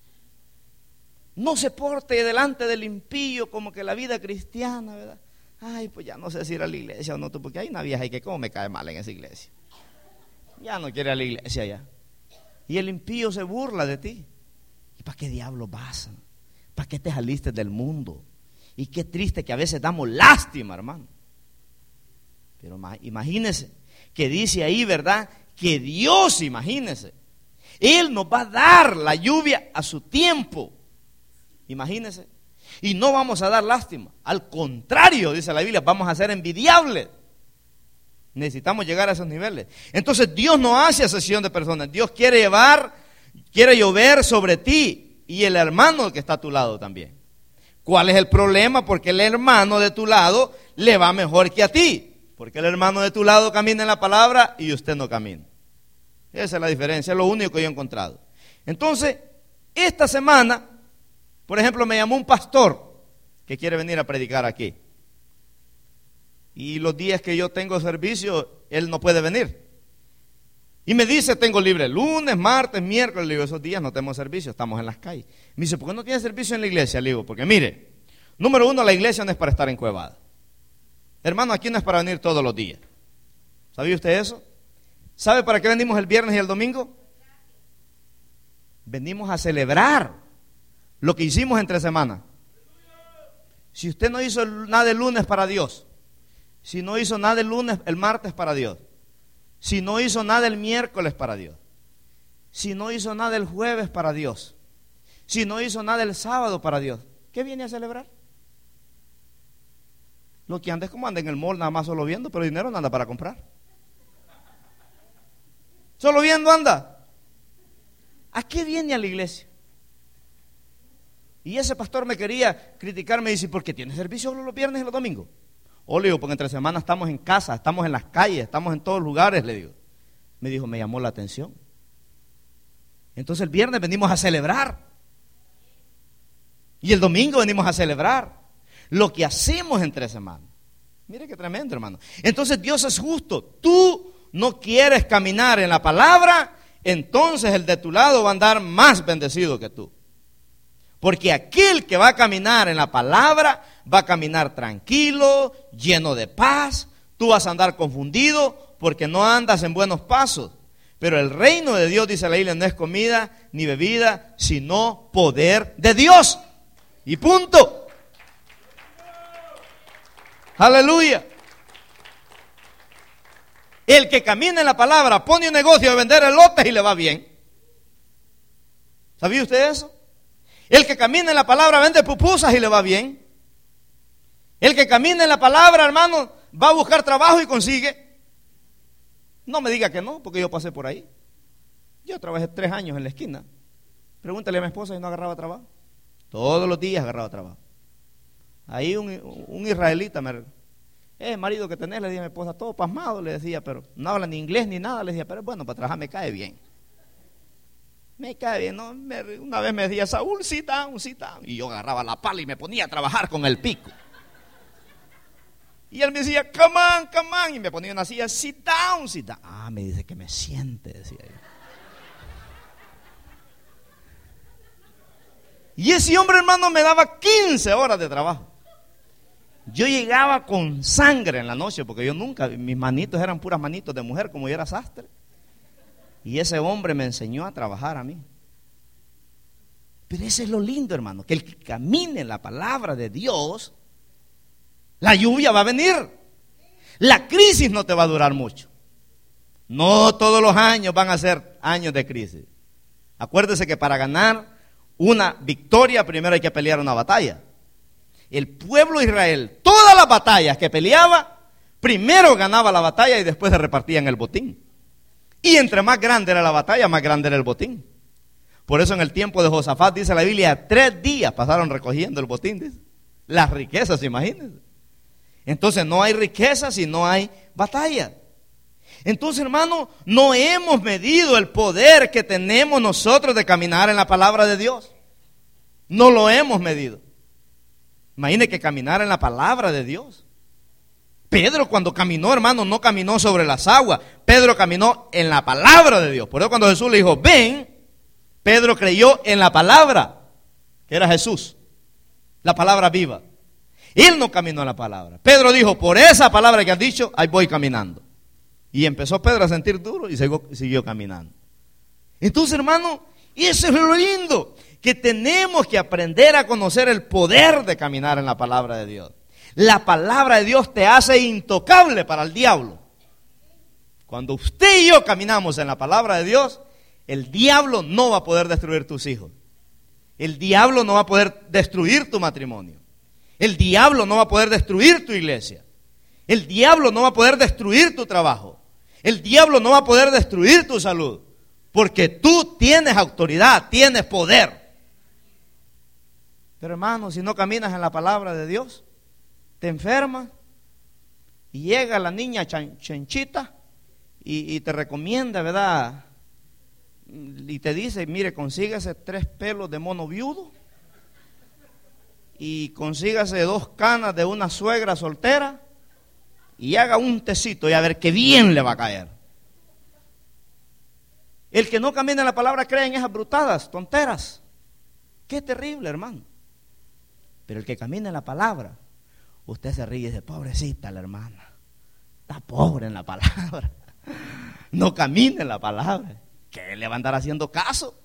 No se porte delante del impío como que la vida cristiana, ¿verdad? Ay, pues ya no sé si ir a la iglesia o no, porque hay una vieja y que cómo me cae mal en esa iglesia. Ya no quiere ir a la iglesia ya. Y el impío se burla de ti. ¿Y para qué diablo vas? ¿Para qué te saliste del mundo? Y qué triste que a veces damos lástima, hermano. Pero imagínese que dice ahí, ¿verdad? Que Dios, imagínese, Él nos va a dar la lluvia a su tiempo. Imagínese. Y no vamos a dar lástima. Al contrario, dice la Biblia, vamos a ser envidiables. Necesitamos llegar a esos niveles. Entonces Dios no hace asesión de personas. Dios quiere llevar, quiere llover sobre ti y el hermano que está a tu lado también. ¿Cuál es el problema? Porque el hermano de tu lado le va mejor que a ti. Porque el hermano de tu lado camina en la palabra y usted no camina. Esa es la diferencia, es lo único que yo he encontrado. Entonces, esta semana, por ejemplo, me llamó un pastor que quiere venir a predicar aquí. Y los días que yo tengo servicio, él no puede venir. Y me dice, tengo libre lunes, martes, miércoles. Le digo, esos días no tenemos servicio, estamos en las calles. Me dice, ¿por qué no tiene servicio en la iglesia? Le digo, porque mire, número uno, la iglesia no es para estar encuevada. Hermano, aquí no es para venir todos los días. ¿Sabía usted eso? ¿Sabe para qué venimos el viernes y el domingo? Venimos a celebrar lo que hicimos entre semanas. Si usted no hizo nada el lunes para Dios, si no hizo nada el lunes, el martes para Dios, si no hizo nada el miércoles para Dios, si no hizo nada el jueves para Dios, si no hizo nada el sábado para Dios, ¿qué viene a celebrar? Lo que anda es como anda en el mall, nada más solo viendo, pero dinero no anda para comprar. Solo viendo anda. ¿A qué viene a la iglesia? Y ese pastor me quería criticar, me dice, ¿por qué tienes servicio solo los viernes y los domingos? O le digo, porque entre semanas estamos en casa, estamos en las calles, estamos en todos lugares, le digo. Me dijo, me llamó la atención. Entonces el viernes venimos a celebrar. Y el domingo venimos a celebrar lo que hacemos entre semanas. Mire qué tremendo, hermano. Entonces Dios es justo. Tú no quieres caminar en la palabra, entonces el de tu lado va a andar más bendecido que tú. Porque aquel que va a caminar en la palabra va a caminar tranquilo, lleno de paz. Tú vas a andar confundido porque no andas en buenos pasos. Pero el reino de Dios, dice la Biblia, no es comida ni bebida, sino poder de Dios. Y punto. Aleluya. El que camina en la palabra pone un negocio de vender elotes y le va bien. ¿Sabía usted eso? El que camina en la palabra vende pupusas y le va bien. El que camina en la palabra, hermano, va a buscar trabajo y consigue. No me diga que no, porque yo pasé por ahí. Yo trabajé tres años en la esquina. Pregúntale a mi esposa si no agarraba trabajo. Todos los días agarraba trabajo. Ahí un, un israelita me... Eh, marido que tenés, le dije a mi esposa, todo pasmado, le decía, pero no habla ni inglés ni nada. Le decía, pero bueno, para trabajar me cae bien. Me cae bien, ¿no? Me, una vez me decía, Saúl, sit down, sit down. Y yo agarraba la pala y me ponía a trabajar con el pico. Y él me decía, come on, come on. Y me ponía una silla, sit down, sit down. Ah, me dice que me siente, decía yo. Y ese hombre, hermano, me daba quince horas de trabajo. Yo llegaba con sangre en la noche, porque yo nunca, mis manitos eran puras manitos de mujer, como yo era sastre. Y ese hombre me enseñó a trabajar a mí. Pero eso es lo lindo, hermano, que el que camine en la palabra de Dios, la lluvia va a venir. La crisis no te va a durar mucho. No todos los años van a ser años de crisis. Acuérdese que para ganar una victoria primero hay que pelear una batalla. El pueblo de Israel, todas las batallas que peleaba, primero ganaba la batalla y después se repartían el botín. Y entre más grande era la batalla, más grande era el botín. Por eso en el tiempo de Josafat, dice la Biblia, tres días pasaron recogiendo el botín, dice. Las riquezas, imagínense. Entonces no hay riqueza si no hay batalla. Entonces, hermano, no hemos medido el poder que tenemos nosotros de caminar en la palabra de Dios. No lo hemos medido. Imagine que caminar en la palabra de Dios. Pedro cuando caminó, hermano, no caminó sobre las aguas. Pedro caminó en la palabra de Dios. Por eso cuando Jesús le dijo, ven, Pedro creyó en la palabra, que era Jesús. La palabra viva. Él no caminó en la palabra. Pedro dijo, por esa palabra que has dicho, ahí voy caminando. Y empezó Pedro a sentir duro y siguió, siguió caminando. Entonces, hermano, eso es lo lindo, que tenemos que aprender a conocer el poder de caminar en la palabra de Dios. La palabra de Dios te hace intocable para el diablo. Cuando usted y yo caminamos en la palabra de Dios, el diablo no va a poder destruir tus hijos. El diablo no va a poder destruir tu matrimonio. El diablo no va a poder destruir tu iglesia. El diablo no va a poder destruir tu trabajo. El diablo no va a poder destruir tu salud. Porque tú tienes autoridad, tienes poder. Pero hermano, si no caminas en la palabra de Dios, te enfermas y llega la niña chan, chanchita y, y te recomienda, ¿verdad? Y te dice, mire, consígase tres pelos de mono viudo y consígase dos canas de una suegra soltera y haga un tecito y a ver qué bien le va a caer. El que no camina en la palabra cree en esas brutadas, tonteras. Qué terrible, hermano. Pero el que camina en la palabra, usted se ríe y dice, pobrecita la hermana, está pobre en la palabra. No camina en la palabra. ¿Qué le va a andar haciendo caso?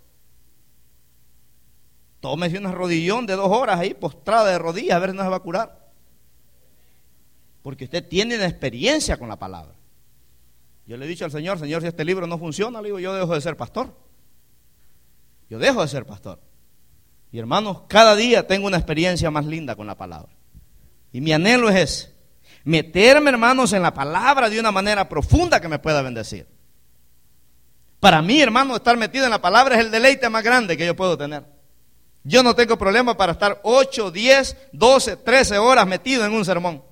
Tómese un rodillón de dos horas ahí, postrada de rodillas, a ver si no se va a curar. Porque usted tiene una experiencia con la palabra. Yo le he dicho al Señor, Señor, si este libro no funciona, le digo, yo dejo de ser pastor. Yo dejo de ser pastor. Y hermanos, cada día tengo una experiencia más linda con la palabra. Y mi anhelo es ese, meterme, hermanos, en la palabra de una manera profunda que me pueda bendecir. Para mí, hermano, estar metido en la palabra es el deleite más grande que yo puedo tener. Yo no tengo problema para estar ocho, diez, doce, trece horas metido en un sermón.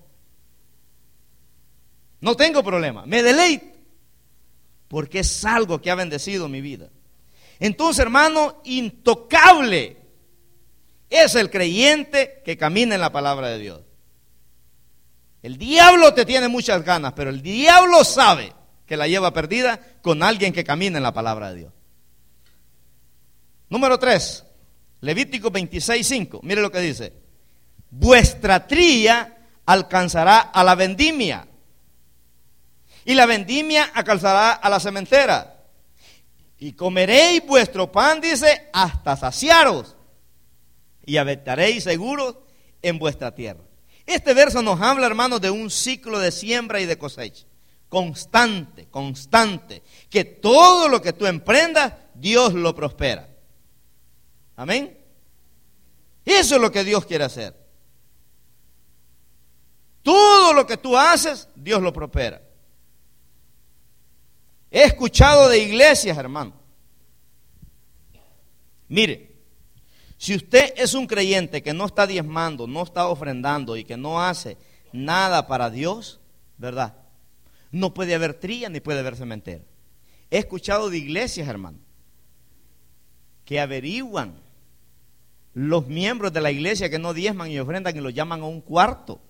No tengo problema, me deleito, porque es algo que ha bendecido mi vida. Entonces, hermano, intocable es el creyente que camina en la palabra de Dios. El diablo te tiene muchas ganas, pero el diablo sabe que la lleva perdida con alguien que camina en la palabra de Dios. Número tres, Levítico veintiséis, cinco. Mire lo que dice: vuestra tría alcanzará a la vendimia, y la vendimia alcanzará a la sementera, y comeréis vuestro pan, dice, hasta saciaros, y habitaréis seguros en vuestra tierra. Este verso nos habla, hermanos, de un ciclo de siembra y de cosecha, constante, constante, que todo lo que tú emprendas, Dios lo prospera. Amén. Eso es lo que Dios quiere hacer. Todo lo que tú haces, Dios lo prospera. He escuchado de iglesias, hermano. Mire, si usted es un creyente que no está diezmando, no está ofrendando y que no hace nada para Dios, ¿verdad? No puede haber trilla ni puede haber cementera. He escuchado de iglesias, hermano, que averiguan los miembros de la iglesia que no diezman y ofrendan y los llaman a un cuarto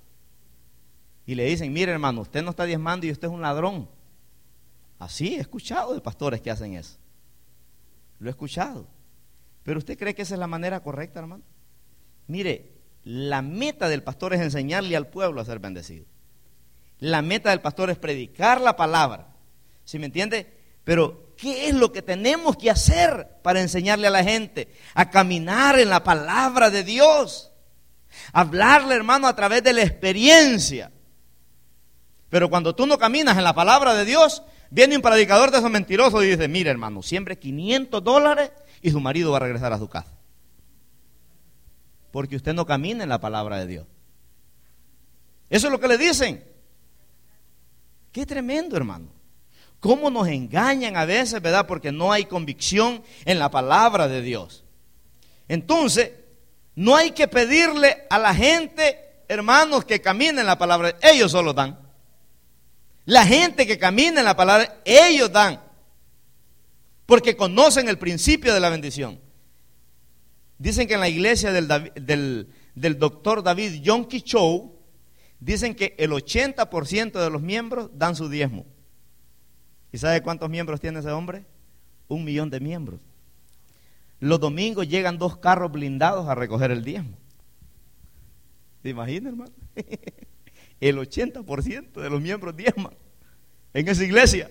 y le dicen: mire, hermano, usted no está diezmando y usted es un ladrón. Así he escuchado de pastores que hacen eso. Lo he escuchado. ¿Pero usted cree que esa es la manera correcta, hermano? Mire, la meta del pastor es enseñarle al pueblo a ser bendecido. La meta del pastor es predicar la palabra. ¿Sí me entiende? Pero ¿qué es lo que tenemos que hacer para enseñarle a la gente a caminar en la palabra de Dios? Hablarle, hermano, a través de la experiencia. Pero cuando tú no caminas en la palabra de Dios, viene un predicador de esos mentirosos y dice: mire, hermano, siembre quinientos dólares y su marido va a regresar a su casa. Porque usted no camina en la palabra de Dios. Eso es lo que le dicen. Qué tremendo, hermano. Cómo nos engañan a veces, ¿verdad? Porque no hay convicción en la palabra de Dios. Entonces, no hay que pedirle a la gente, hermanos, que caminen en la palabra. Ellos solo dan. La gente que camina en la palabra, ellos dan. Porque conocen el principio de la bendición. Dicen que en la iglesia del, del, del doctor David Yonki Cho, dicen que el ochenta por ciento de los miembros dan su diezmo. ¿Y sabe cuántos miembros tiene ese hombre? Un millón de miembros. Los domingos llegan dos carros blindados a recoger el diezmo. ¿Se imagina, hermano? El ochenta por ciento de los miembros diezman en esa iglesia.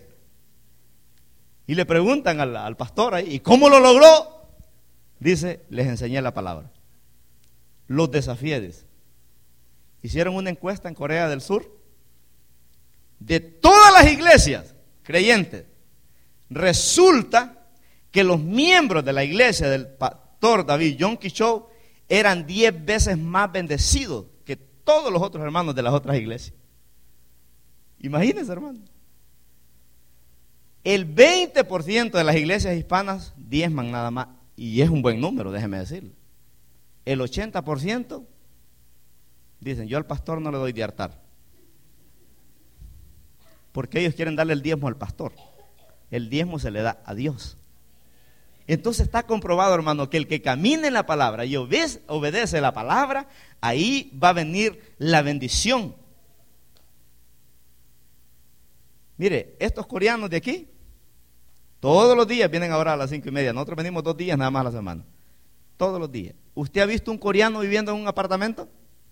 Y le preguntan al, al pastor ahí: ¿y cómo lo logró? Dice: les enseñé la palabra. Los desafié, dice. Hicieron una encuesta en Corea del Sur. De todas las iglesias creyentes, resulta que los miembros de la iglesia del pastor David Yonki Cho eran diez veces más bendecidos que todos los otros hermanos de las otras iglesias. Imagínense, hermano. El veinte por ciento de las iglesias hispanas diezman nada más, y es un buen número, déjeme decirle. El ochenta por ciento dicen: yo al pastor no le doy diartar, porque ellos quieren darle el diezmo al pastor. El diezmo se le da a Dios. Entonces está comprobado, hermano, que el que camina en la palabra y obedece, obedece la palabra, ahí va a venir la bendición. Mire, estos coreanos de aquí, todos los días vienen ahora a las cinco y media. Nosotros venimos dos días nada más a la semana. Todos los días. ¿Usted ha visto un coreano viviendo en un apartamento?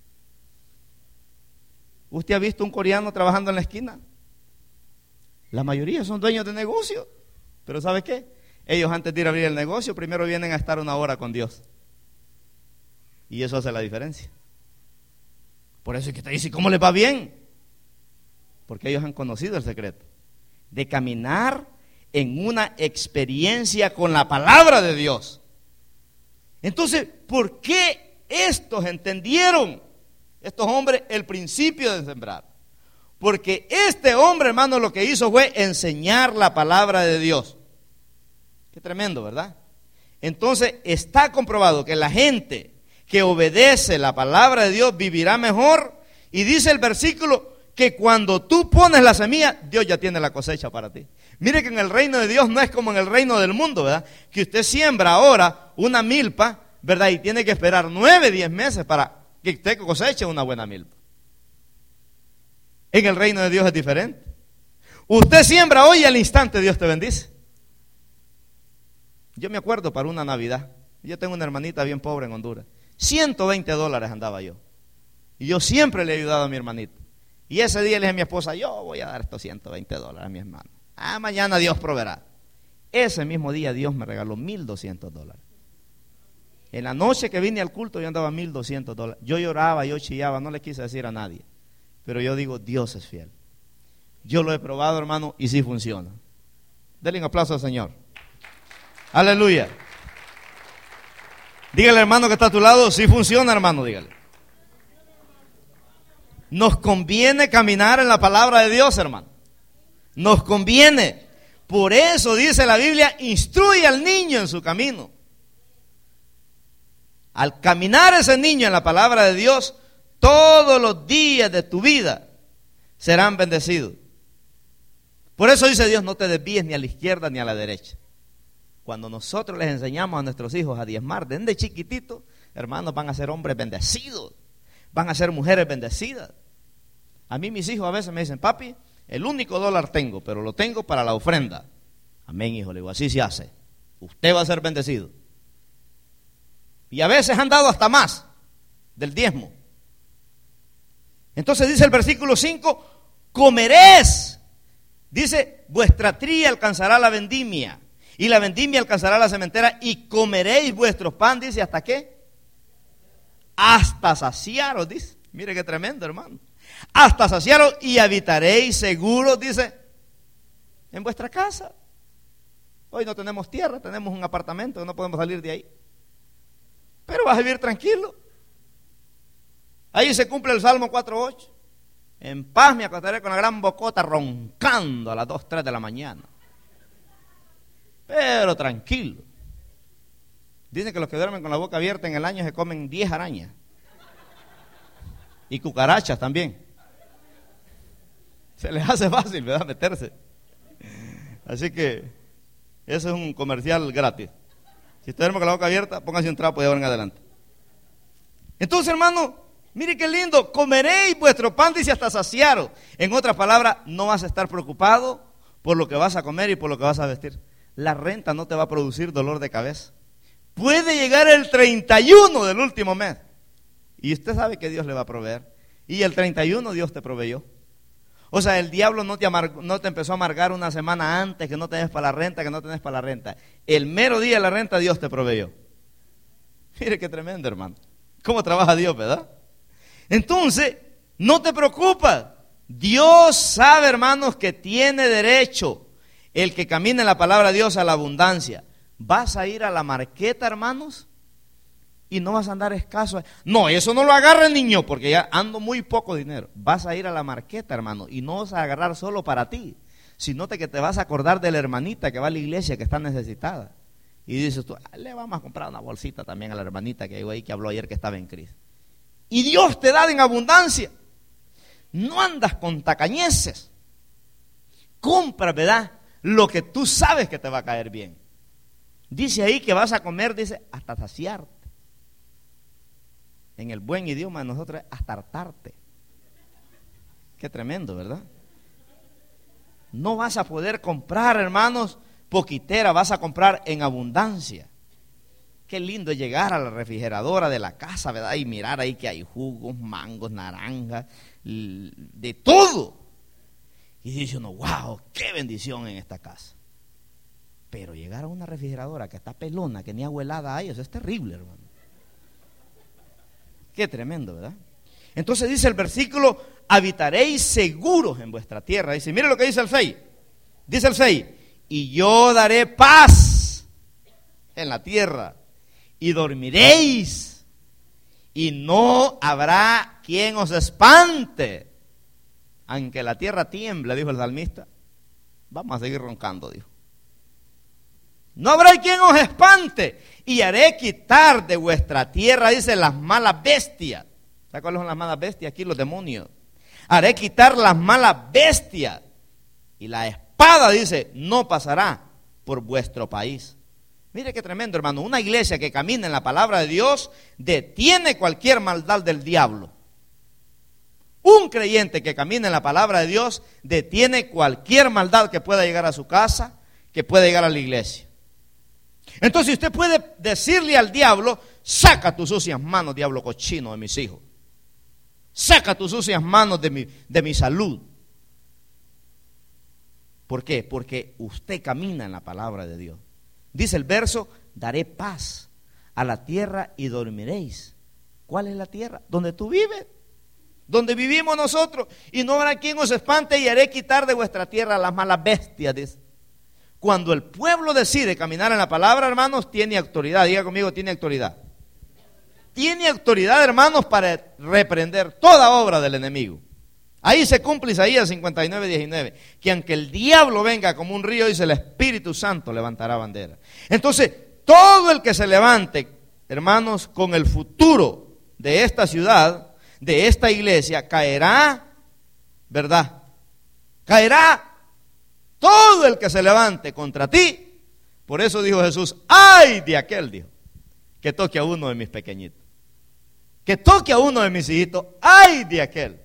¿Usted ha visto un coreano trabajando en la esquina? La mayoría son dueños de negocio. Pero ¿sabe qué? Ellos antes de ir a abrir el negocio, primero vienen a estar una hora con Dios. Y eso hace la diferencia. Por eso es que te dice: ¿cómo les va bien? Porque ellos han conocido el secreto de caminar en una experiencia con la palabra de Dios. Entonces, ¿por qué estos entendieron, estos hombres, el principio de sembrar? Porque este hombre, hermano, lo que hizo fue enseñar la palabra de Dios. Qué tremendo, ¿verdad? Entonces está comprobado que la gente que obedece la palabra de Dios vivirá mejor. Y dice el versículo que cuando tú pones la semilla, Dios ya tiene la cosecha para ti. Mire que en el reino de Dios no es como en el reino del mundo, ¿verdad? Que usted siembra ahora una milpa, ¿verdad? Y tiene que esperar nueve, diez meses para que usted coseche una buena milpa. En el reino de Dios es diferente. Usted siembra hoy y al instante Dios te bendice. Yo me acuerdo para una Navidad, yo tengo una hermanita bien pobre en Honduras, ciento veinte dólares andaba yo. Y yo siempre le he ayudado a mi hermanita. Y ese día le dije a mi esposa, yo voy a dar estos ciento veinte dólares a mi hermano. Ah, mañana Dios proveerá. Ese mismo día Dios me regaló mil doscientos dólares. En la noche que vine al culto yo andaba mil doscientos dólares. Yo lloraba, yo chillaba, no le quise decir a nadie. Pero yo digo, Dios es fiel. Yo lo he probado, hermano, y sí funciona. Denle un aplauso al Señor. Aleluya. Dígale, hermano, que está a tu lado, sí funciona, hermano, dígale. Nos conviene caminar en la palabra de Dios, hermano. Nos conviene. Por eso dice la Biblia, instruye al niño en su camino. Al caminar ese niño en la palabra de Dios, todos los días de tu vida serán bendecidos. Por eso dice Dios, no te desvíes ni a la izquierda ni a la derecha. Cuando nosotros les enseñamos a nuestros hijos a diezmar desde chiquititos, hermanos, van a ser hombres bendecidos, van a ser mujeres bendecidas. A mí mis hijos a veces me dicen, papi, el único dólar tengo, pero lo tengo para la ofrenda. Amén, hijo, le digo, así se hace. Usted va a ser bendecido. Y a veces han dado hasta más del diezmo. Entonces dice el versículo cinco, comeréis. Dice, vuestra tría alcanzará la vendimia, y la vendimia alcanzará la sementera, y comeréis vuestro pan, dice, ¿hasta qué? Hasta saciaros, dice. Mire qué tremendo, hermano. Hasta saciaros y habitaréis seguros, dice, en vuestra casa. Hoy no tenemos tierra, tenemos un apartamento, no podemos salir de ahí. Pero vas a vivir tranquilo. Ahí se cumple el Salmo cuatro ocho. En paz me acostaré con la gran bocota roncando a las dos, tres de la mañana. Pero tranquilo. Dicen que los que duermen con la boca abierta en el año se comen diez arañas. Y cucarachas también. Se les hace fácil, ¿verdad? Meterse. Así que eso es un comercial gratis. Si usted duerme con la boca abierta, póngase un trapo y ahora en adelante. Entonces, hermano, mire qué lindo. Comeréis vuestro pan, dice, hasta saciaros. En otras palabras, no vas a estar preocupado por lo que vas a comer y por lo que vas a vestir. La renta no te va a producir dolor de cabeza. Puede llegar el treinta y uno del último mes y usted sabe que Dios le va a proveer. Y el treinta y uno Dios te proveyó. O sea, el diablo no te, amarg- no te empezó a amargar una semana antes que no tenés para la renta, que no tenés para la renta. El mero día de la renta Dios te proveyó. Mire qué tremendo, hermano. ¿Cómo trabaja Dios, verdad? Entonces, no te preocupes. Dios sabe, hermanos, que tiene derecho el que camina en la palabra de Dios a la abundancia. Vas a ir a la marqueta, hermanos, y no vas a andar escaso. No, eso no lo agarre, niño, porque ya ando muy poco dinero. Vas a ir a la marqueta, hermano, y no vas a agarrar solo para ti, sino que te vas a acordar de la hermanita que va a la iglesia que está necesitada. Y dices tú, ah, le vamos a comprar una bolsita también a la hermanita que, ahí, que habló ayer que estaba en crisis. Y Dios te da en abundancia. No andas con tacañeces. Compra, ¿verdad?, lo que tú sabes que te va a caer bien. Dice ahí que vas a comer, dice, hasta saciarte. En el buen idioma de nosotros es hasta hartarte. Qué tremendo, ¿verdad? No vas a poder comprar, hermanos, poquitera, vas a comprar en abundancia. Qué lindo es llegar a la refrigeradora de la casa, ¿verdad? Y mirar ahí que hay jugos, mangos, naranjas, de todo. Y dice uno, wow, qué bendición en esta casa. Pero llegar a una refrigeradora que está pelona, que ni agua helada hay, eso es terrible, hermano. Qué tremendo, ¿verdad? Entonces dice el versículo, habitaréis seguros en vuestra tierra. Dice, mire lo que dice el seis. Dice el seis, y yo daré paz en la tierra, y dormiréis, y no habrá quien os espante. Aunque la tierra tiemble, dijo el salmista, vamos a seguir roncando, dijo. No habrá quien os espante. Y haré quitar de vuestra tierra, dice, las malas bestias. ¿Sabe cuáles son las malas bestias? Aquí los demonios. Haré quitar las malas bestias. Y la espada, dice, no pasará por vuestro país. Mire qué tremendo, hermano. Una iglesia que camina en la palabra de Dios detiene cualquier maldad del diablo. Un creyente que camina en la palabra de Dios detiene cualquier maldad que pueda llegar a su casa, que pueda llegar a la iglesia. Entonces usted puede decirle al diablo: saca tus sucias manos, diablo cochino, de mis hijos. Saca tus sucias manos de mi, de mi salud. ¿Por qué? Porque usted camina en la palabra de Dios. Dice el verso: daré paz a la tierra y dormiréis. ¿Cuál es la tierra? Donde tú vives, donde vivimos nosotros. Y no habrá quien os espante, y haré quitar de vuestra tierra las malas bestias. Dice. Cuando el pueblo decide caminar en la palabra, hermanos, tiene autoridad. Diga conmigo, tiene autoridad. Tiene autoridad, hermanos, para reprender toda obra del enemigo. Ahí se cumple Isaías cincuenta y nueve, diecinueve, que aunque el diablo venga como un río, dice, el Espíritu Santo levantará bandera. Entonces, todo el que se levante, hermanos, con el futuro de esta ciudad, de esta iglesia, caerá, ¿verdad? Caerá todo el que se levante contra ti. Por eso dijo Jesús: ay de aquel, dijo, que toque a uno de mis pequeñitos, que toque a uno de mis hijitos, ay de aquel.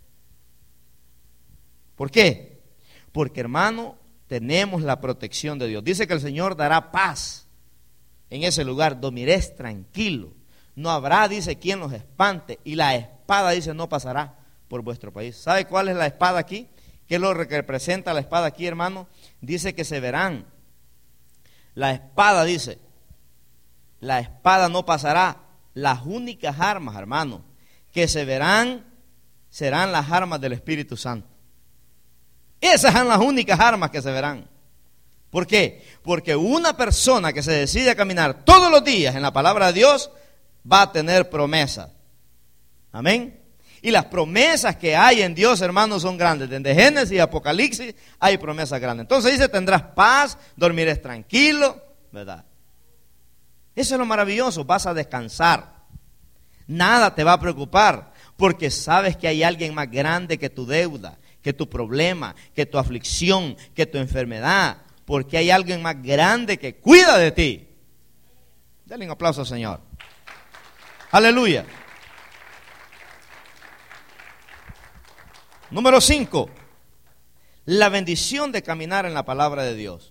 ¿Por qué? Porque, hermano, tenemos la protección de Dios. Dice que el Señor dará paz en ese lugar, dormiréis tranquilo. No habrá, dice, quien los espante, y la espada, dice, no pasará por vuestro país. ¿Sabe cuál es la espada aquí? ¿Qué es lo que representa la espada aquí, hermano? Dice que se verán. La espada, dice, la espada no pasará. Las únicas armas, hermano, que se verán serán las armas del Espíritu Santo. Esas son las únicas armas que se verán. ¿Por qué? Porque una persona que se decide a caminar todos los días en la palabra de Dios va a tener promesas. Amén. Y las promesas que hay en Dios, hermanos, son grandes. Desde Génesis y Apocalipsis hay promesas grandes. Entonces dice: tendrás paz, dormirás tranquilo, ¿verdad? Eso es lo maravilloso, vas a descansar. Nada te va a preocupar, porque sabes que hay alguien más grande que tu deuda, que tu problema, que tu aflicción, que tu enfermedad, porque hay alguien más grande que cuida de ti. Dale un aplauso al Señor. Aleluya. Número cinco, la bendición de caminar en la palabra de Dios.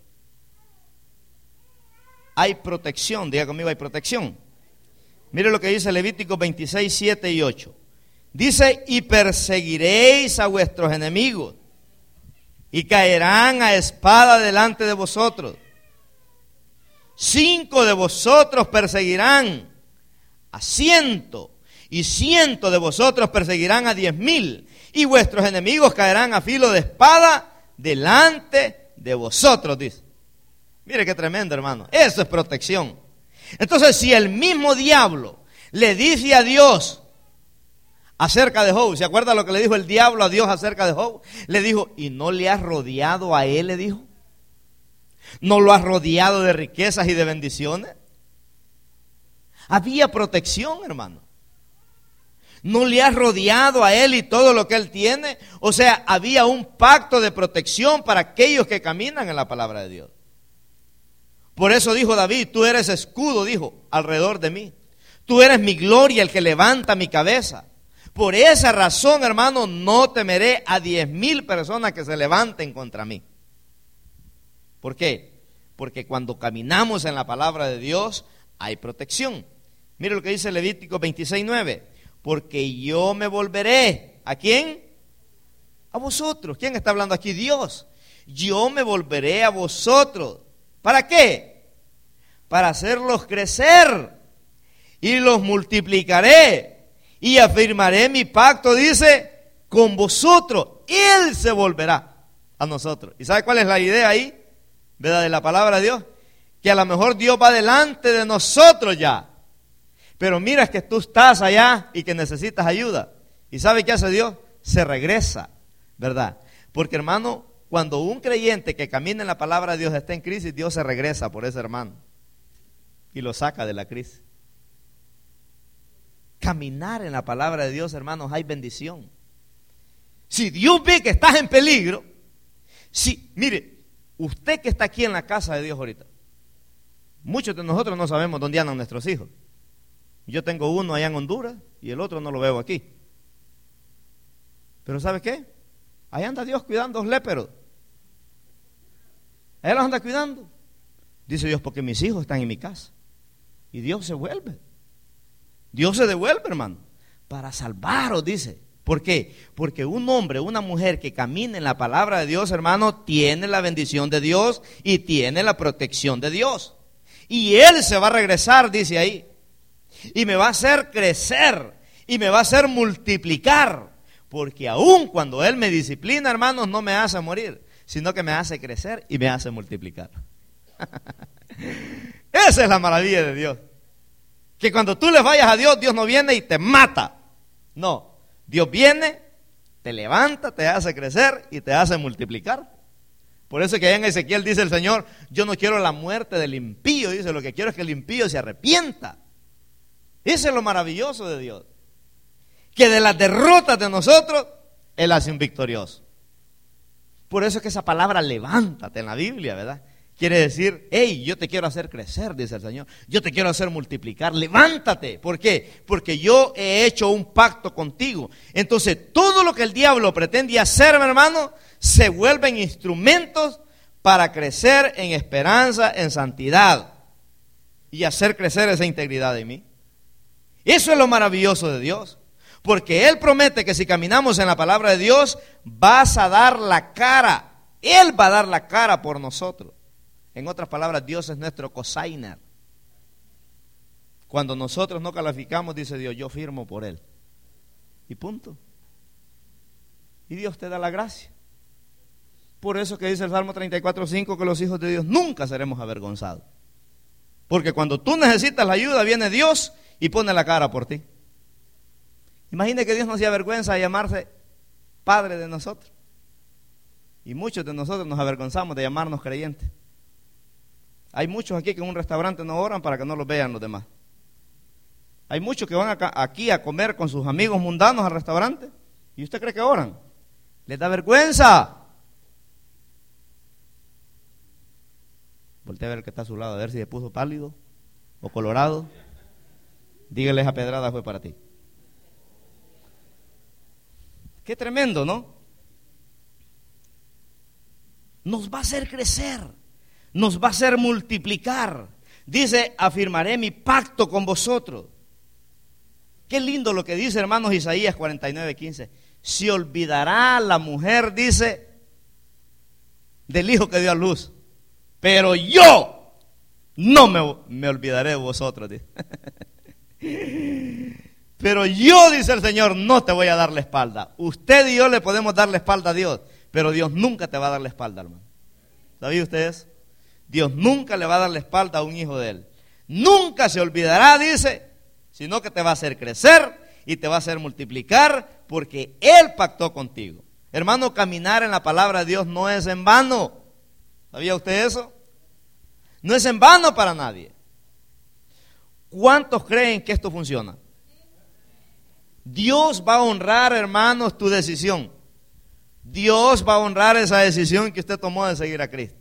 Hay protección, diga conmigo, hay protección. Mire lo que dice Levítico veintiséis, siete y ocho. Dice: y perseguiréis a vuestros enemigos, y caerán a espada delante de vosotros. Cinco de vosotros perseguirán a ciento, y ciento de vosotros perseguirán a diez mil, y vuestros enemigos caerán a filo de espada delante de vosotros, dice. Mire qué tremendo, hermano. Eso es protección. Entonces, si el mismo diablo le dice a Dios acerca de Job, ¿se acuerda lo que le dijo el diablo a Dios acerca de Job? Le dijo: ¿y no le has rodeado a él? Le dijo. ¿No lo has rodeado de riquezas y de bendiciones? Había protección, hermano. ¿No le has rodeado a él y todo lo que él tiene? O sea, había un pacto de protección para aquellos que caminan en la palabra de Dios. Por eso dijo David: tú eres escudo, dijo, alrededor de mí. Tú eres mi gloria, el que levanta mi cabeza. Por esa razón, hermano, no temeré a diez mil personas que se levanten contra mí. ¿Por qué? Porque cuando caminamos en la palabra de Dios hay protección. Mire lo que dice Levítico veintiséis, nueve. Porque yo me volveré. ¿A quién? A vosotros. ¿Quién está hablando aquí? Dios. Yo me volveré a vosotros. ¿Para qué? Para hacerlos crecer y los multiplicaré y afirmaré mi pacto, dice, con vosotros. Él se volverá a nosotros. ¿Y sabe cuál es la idea ahí? ¿Verdad? De la palabra de Dios. Que a lo mejor Dios va delante de nosotros ya. Pero mira que tú estás allá y que necesitas ayuda. ¿Y sabe qué hace Dios? Se regresa, ¿verdad? Porque, hermano, cuando un creyente que camina en la palabra de Dios está en crisis, Dios se regresa por ese hermano y lo saca de la crisis. Caminar en la palabra de Dios, hermanos, hay bendición. Si Dios ve que estás en peligro, si, mire, usted que está aquí en la casa de Dios ahorita, muchos de nosotros no sabemos dónde andan nuestros hijos. Yo tengo uno allá en Honduras y el otro no lo veo aquí. Pero ¿sabe qué? Ahí anda Dios cuidando a los léperos. Ahí los anda cuidando. Dice Dios, porque mis hijos están en mi casa. Y Dios se vuelve. Dios se devuelve, hermano, para salvaros, dice. ¿Por qué? Porque un hombre, una mujer que camina en la palabra de Dios, hermano, tiene la bendición de Dios y tiene la protección de Dios. Y Él se va a regresar, dice ahí. Y me va a hacer crecer. Y me va a hacer multiplicar. Porque aun cuando Él me disciplina, hermanos, no me hace morir, sino que me hace crecer y me hace multiplicar. Esa es la maravilla de Dios. Que cuando tú le vayas a Dios, Dios no viene y te mata. No, Dios viene, te levanta, te hace crecer y te hace multiplicar. Por eso que allá en Ezequiel dice el Señor, yo no quiero la muerte del impío, dice, lo que quiero es que el impío se arrepienta. Eso es lo maravilloso de Dios. Que de las derrotas de nosotros, Él hace un victorioso. Por eso es que esa palabra levántate en la Biblia, ¿verdad? Quiere decir, hey, yo te quiero hacer crecer, dice el Señor. Yo te quiero hacer multiplicar, levántate. ¿Por qué? Porque yo he hecho un pacto contigo. Entonces, todo lo que el diablo pretende hacer, mi hermano, se vuelven instrumentos para crecer en esperanza, en santidad. Y hacer crecer esa integridad en mí. Eso es lo maravilloso de Dios. Porque Él promete que si caminamos en la palabra de Dios, vas a dar la cara. Él va a dar la cara por nosotros. En otras palabras, Dios es nuestro cosigner. Cuando nosotros no calificamos, dice Dios, yo firmo por Él. Y punto. Y Dios te da la gracia. Por eso que dice el Salmo treinta y cuatro, cinco, que los hijos de Dios nunca seremos avergonzados. Porque cuando tú necesitas la ayuda, viene Dios y pone la cara por ti. Imagine que Dios nos se avergüenza de llamarse Padre de nosotros. Y muchos de nosotros nos avergonzamos de llamarnos creyentes. Hay muchos aquí que en un restaurante no oran para que no los vean los demás. Hay muchos que van acá, aquí a comer con sus amigos mundanos al restaurante. ¿Y usted cree que oran? ¿Les da vergüenza? Voltea a ver el que está a su lado, a ver si se puso pálido o colorado. Dígale, esa pedrada fue para ti. Qué tremendo, ¿no? Nos va a hacer crecer, nos va a hacer multiplicar. Dice, afirmaré mi pacto con vosotros. Qué lindo lo que dice, hermanos, Isaías cuarenta y nueve, quince. Se olvidará la mujer, dice, del hijo que dio a luz, pero yo no me, me olvidaré de vosotros. Dice. Pero yo, dice el Señor, no te voy a dar la espalda. Usted y yo le podemos dar la espalda a Dios, pero Dios nunca te va a dar la espalda, hermano. ¿Sabía usted eso? Dios nunca le va a dar la espalda a un hijo de Él. Nunca se olvidará, dice, sino que te va a hacer crecer y te va a hacer multiplicar, porque Él pactó contigo. Hermano, caminar en la palabra de Dios no es en vano. ¿Sabía usted eso? No es en vano para nadie. ¿Cuántos creen que esto funciona? Dios va a honrar, hermanos, tu decisión. Dios va a honrar esa decisión que usted tomó de seguir a Cristo.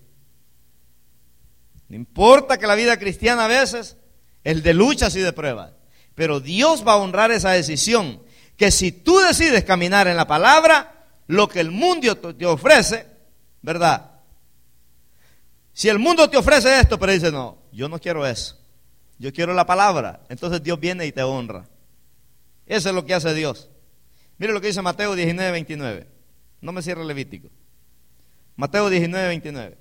No importa que la vida cristiana a veces es de luchas y de pruebas, pero Dios va a honrar esa decisión, que si tú decides caminar en la palabra, lo que el mundo te ofrece, ¿verdad? Si el mundo te ofrece esto, pero dice, no, yo no quiero eso, yo quiero la palabra, entonces Dios viene y te honra. Eso es lo que hace Dios. Mire lo que dice Mateo diecinueve, veintinueve. No me cierre Levítico. Mateo diecinueve, veintinueve.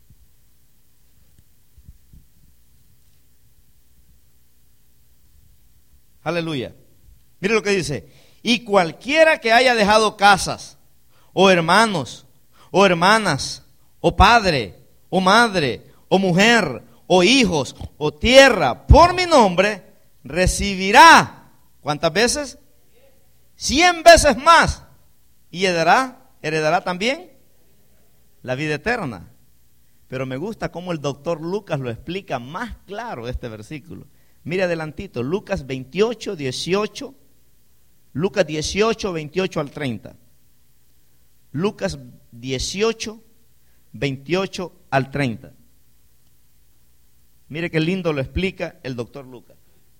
Aleluya. Mire lo que dice. Y cualquiera que haya dejado casas, o hermanos, o hermanas, o padre, o madre, o mujer, o hijos, o tierra, por mi nombre, recibirá. ¿Cuántas veces? Cien veces más. Y heredará, heredará también La vida eterna. Pero me gusta cómo el doctor Lucas lo explica más claro este versículo. Mire adelantito, Lucas veintiocho, dieciocho, Lucas dieciocho, veintiocho al treinta. Lucas dieciocho, veintiocho al treinta. Mire qué lindo lo explica el doctor Lucas.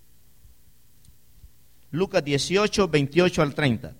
Lucas dieciocho, veintiocho al treinta.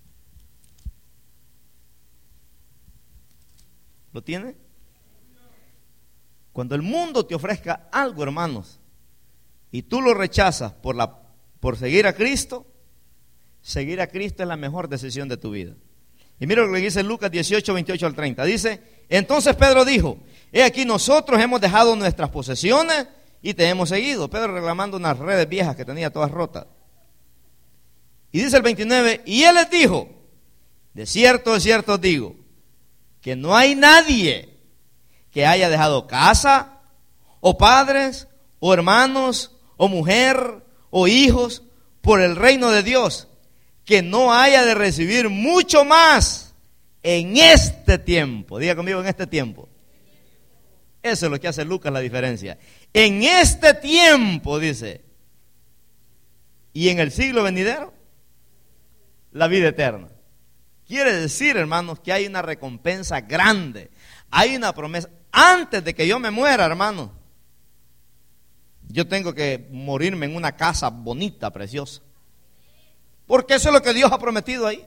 ¿Lo tiene? Cuando el mundo te ofrezca algo, hermanos, y tú lo rechazas por, la, por seguir a Cristo, seguir a Cristo es la mejor decisión de tu vida. Y mira lo que dice Lucas dieciocho, veintiocho al treinta. Dice, entonces Pedro dijo, he aquí nosotros hemos dejado nuestras posesiones y te hemos seguido. Pedro reclamando unas redes viejas que tenía todas rotas. Y dice el veintinueve, y él les dijo, de cierto, de cierto os digo, que no hay nadie que haya dejado casa, o padres, o hermanos, o mujer, o hijos, por el reino de Dios, que no haya de recibir mucho más en este tiempo. Diga conmigo, en este tiempo. Eso es lo que hace Lucas la diferencia. En este tiempo, dice, y en el siglo venidero, la vida eterna. Quiere decir, hermanos, que hay una recompensa grande. Hay una promesa. Antes de que yo me muera, hermano, yo tengo que morirme en una casa bonita, preciosa. Porque eso es lo que Dios ha prometido ahí.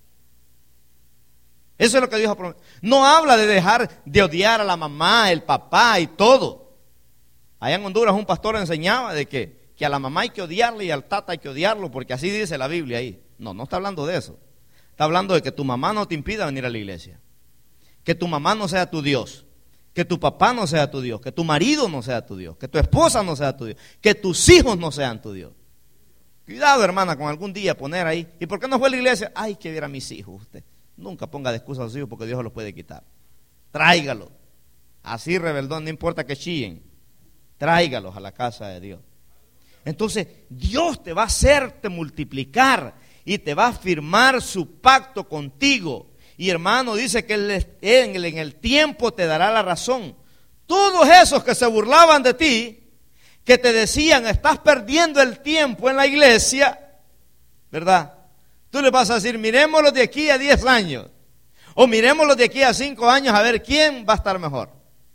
Eso es lo que Dios ha prometido. No habla de dejar de odiar a la mamá, el papá y todo. Allá en Honduras un pastor enseñaba de que, que a la mamá hay que odiarle y al tata hay que odiarlo, porque así dice la Biblia ahí. No, no está hablando de eso. Está hablando de que tu mamá no te impida venir a la iglesia. Que tu mamá no sea tu Dios. Que tu papá no sea tu Dios. Que tu marido no sea tu Dios. Que tu esposa no sea tu Dios. Que tus hijos no sean tu Dios. Cuidado, hermana, con algún día poner ahí. ¿Y por qué no fue a la iglesia? Ay, que viera a mis hijos usted. Nunca ponga de excusa a los hijos porque Dios los puede quitar. Tráigalos. Así rebeldón, no importa que chillen. Tráigalos a la casa de Dios. Entonces, Dios te va a hacerte multiplicar y te va a firmar su pacto contigo. Y hermano, dice que él en el, en el tiempo te dará la razón. Todos esos que se burlaban de ti, que te decían, estás perdiendo el tiempo en la iglesia, ¿verdad? Tú le vas a decir, miremoslo de aquí a diez años. O miremoslo de aquí a cinco años a ver quién va a estar mejor.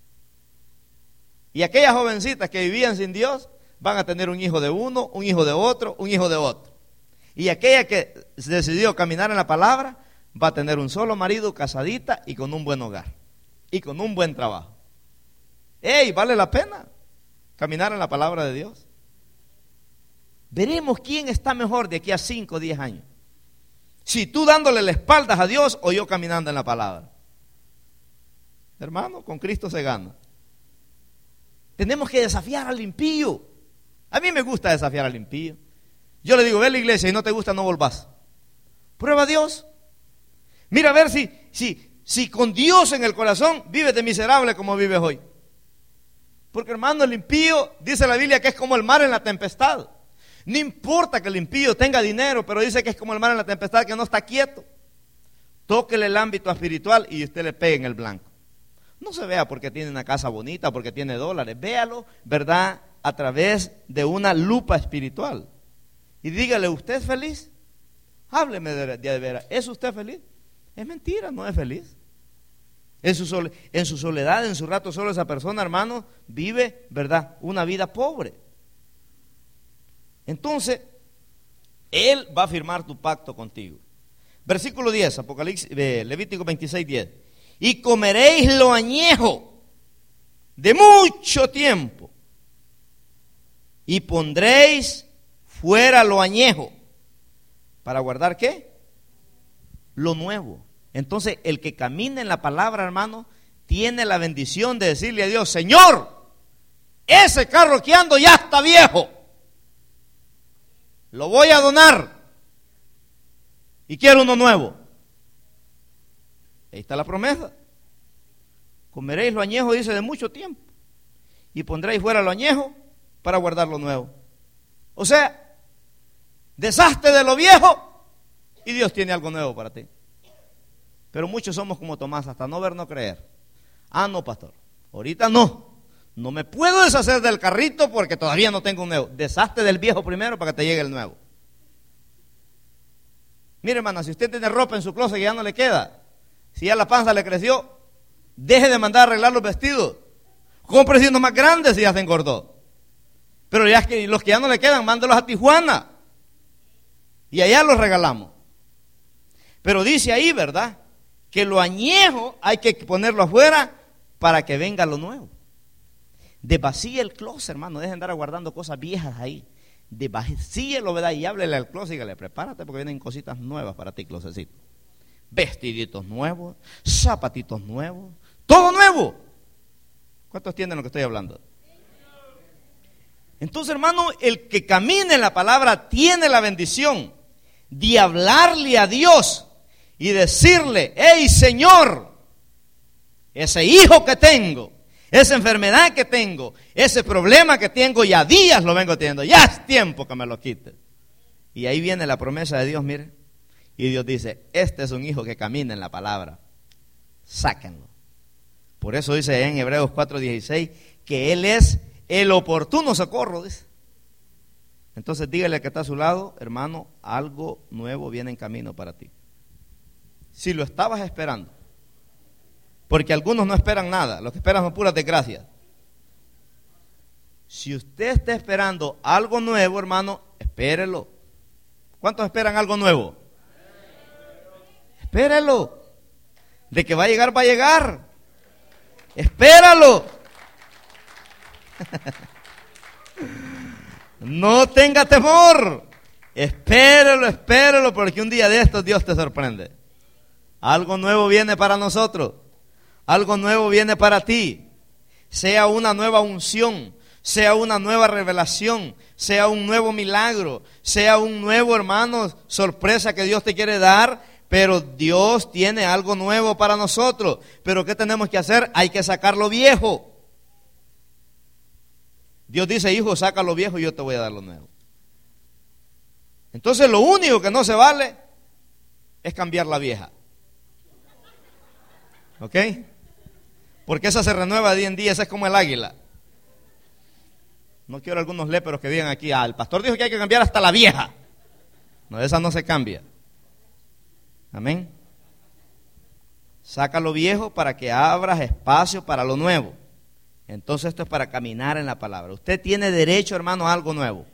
Y aquellas jovencitas que vivían sin Dios van a tener un hijo de uno, un hijo de otro, un hijo de otro. Y aquella que decidió caminar en la palabra va a tener un solo marido, casadita y con un buen hogar. Y con un buen trabajo. ¡Ey! ¿Vale la pena caminar en la palabra de Dios? Veremos quién está mejor de aquí a cinco o diez años. Si tú dándole la espalda a Dios o yo caminando en la palabra. Hermano, con Cristo se gana. Tenemos que desafiar al impío. A mí me gusta desafiar al impío. Yo le digo, ve a la iglesia y no te gusta, no volvás. Prueba a Dios. Mira a ver si, si, si con Dios en el corazón vives de miserable como vives hoy. Porque hermano, el impío, dice la Biblia que es como el mar en la tempestad. No importa que el impío tenga dinero, pero dice que es como el mar en la tempestad, que no está quieto. Tóquele el ámbito espiritual y usted le pega en el blanco. No se vea porque tiene una casa bonita, porque tiene dólares. Véalo, ¿verdad?, a través de una lupa espiritual. Y dígale, ¿usted es feliz? Hábleme de, de veras. ¿Es usted feliz? Es mentira, no es feliz. En su, sole, en su soledad, en su rato solo, esa persona, hermano, vive, ¿verdad?, una vida pobre. Entonces, Él va a firmar tu pacto contigo. Versículo diez, Apocalipsis, eh, Levítico veintiséis, diez. Y comeréis lo añejo de mucho tiempo, y pondréis fuera lo añejo. ¿Para guardar qué? Lo nuevo. Entonces, el que camina en la palabra, hermano, tiene la bendición de decirle a Dios, Señor, ese carro que ando ya está viejo. Lo voy a donar. Y quiero uno nuevo. Ahí está la promesa. Comeréis lo añejo, dice, de mucho tiempo. Y pondréis fuera lo añejo para guardar lo nuevo. O sea, deshazte de lo viejo y Dios tiene algo nuevo para ti. Pero muchos somos como Tomás, hasta no ver, no creer. Ah, no, pastor, ahorita no. No me puedo deshacer del carrito porque todavía no tengo un nuevo. Deshazte del viejo primero para que te llegue el nuevo. Mire, hermana, si usted tiene ropa en su closet que ya no le queda, si ya la panza le creció, deje de mandar a arreglar los vestidos. Compre unos más grandes si ya se engordó. Pero ya que los que ya no le quedan, mándelos a Tijuana. Y allá los regalamos. Pero dice ahí, ¿verdad?, que lo añejo hay que ponerlo afuera para que venga lo nuevo. Desvacíe el closet, hermano. Dejen de andar guardando cosas viejas ahí. Desvacíelo, ¿verdad? Y háblele al closet y dígale, prepárate porque vienen cositas nuevas para ti, closetcito. Vestiditos nuevos, zapatitos nuevos, todo nuevo. ¿Cuántos entienden lo que estoy hablando? Entonces, hermano, el que camina en la palabra tiene la bendición de hablarle a Dios y decirle, hey, Señor, ese hijo que tengo, esa enfermedad que tengo, ese problema que tengo, ya días lo vengo teniendo, ya es tiempo que me lo quite. Y ahí viene la promesa de Dios, mire. Y Dios dice, este es un hijo que camina en la palabra, sáquenlo. Por eso dice en Hebreos cuatro dieciséis que Él es el oportuno socorro, dice. Entonces dígale que está a su lado, hermano, algo nuevo viene en camino para ti. Si lo estabas esperando, porque algunos no esperan nada, los que esperan son puras desgracias. Si usted está esperando algo nuevo, hermano, espérelo. ¿Cuántos esperan algo nuevo? Espérelo. De que va a llegar, va a llegar. Espéralo. No tenga temor. Espérelo, espérelo, porque un día de estos Dios te sorprende. Algo nuevo viene para nosotros. Algo nuevo viene para ti. Sea una nueva unción, sea una nueva revelación, sea un nuevo milagro, sea un nuevo, hermano, sorpresa que Dios te quiere dar. Pero Dios tiene algo nuevo para nosotros. Pero ¿qué tenemos que hacer? Hay que sacar lo viejo. Dios dice, hijo, saca lo viejo y yo te voy a dar lo nuevo. Entonces lo único que no se vale es cambiar la vieja. ¿Ok? Porque esa se renueva día en día, esa es como el águila. No quiero algunos léperos que digan aquí, ah, el pastor dijo que hay que cambiar hasta la vieja. No, esa no se cambia. Amén. Saca lo viejo para que abras espacio para lo nuevo. Entonces esto es para caminar en la palabra. Usted tiene derecho, hermano, a algo nuevo.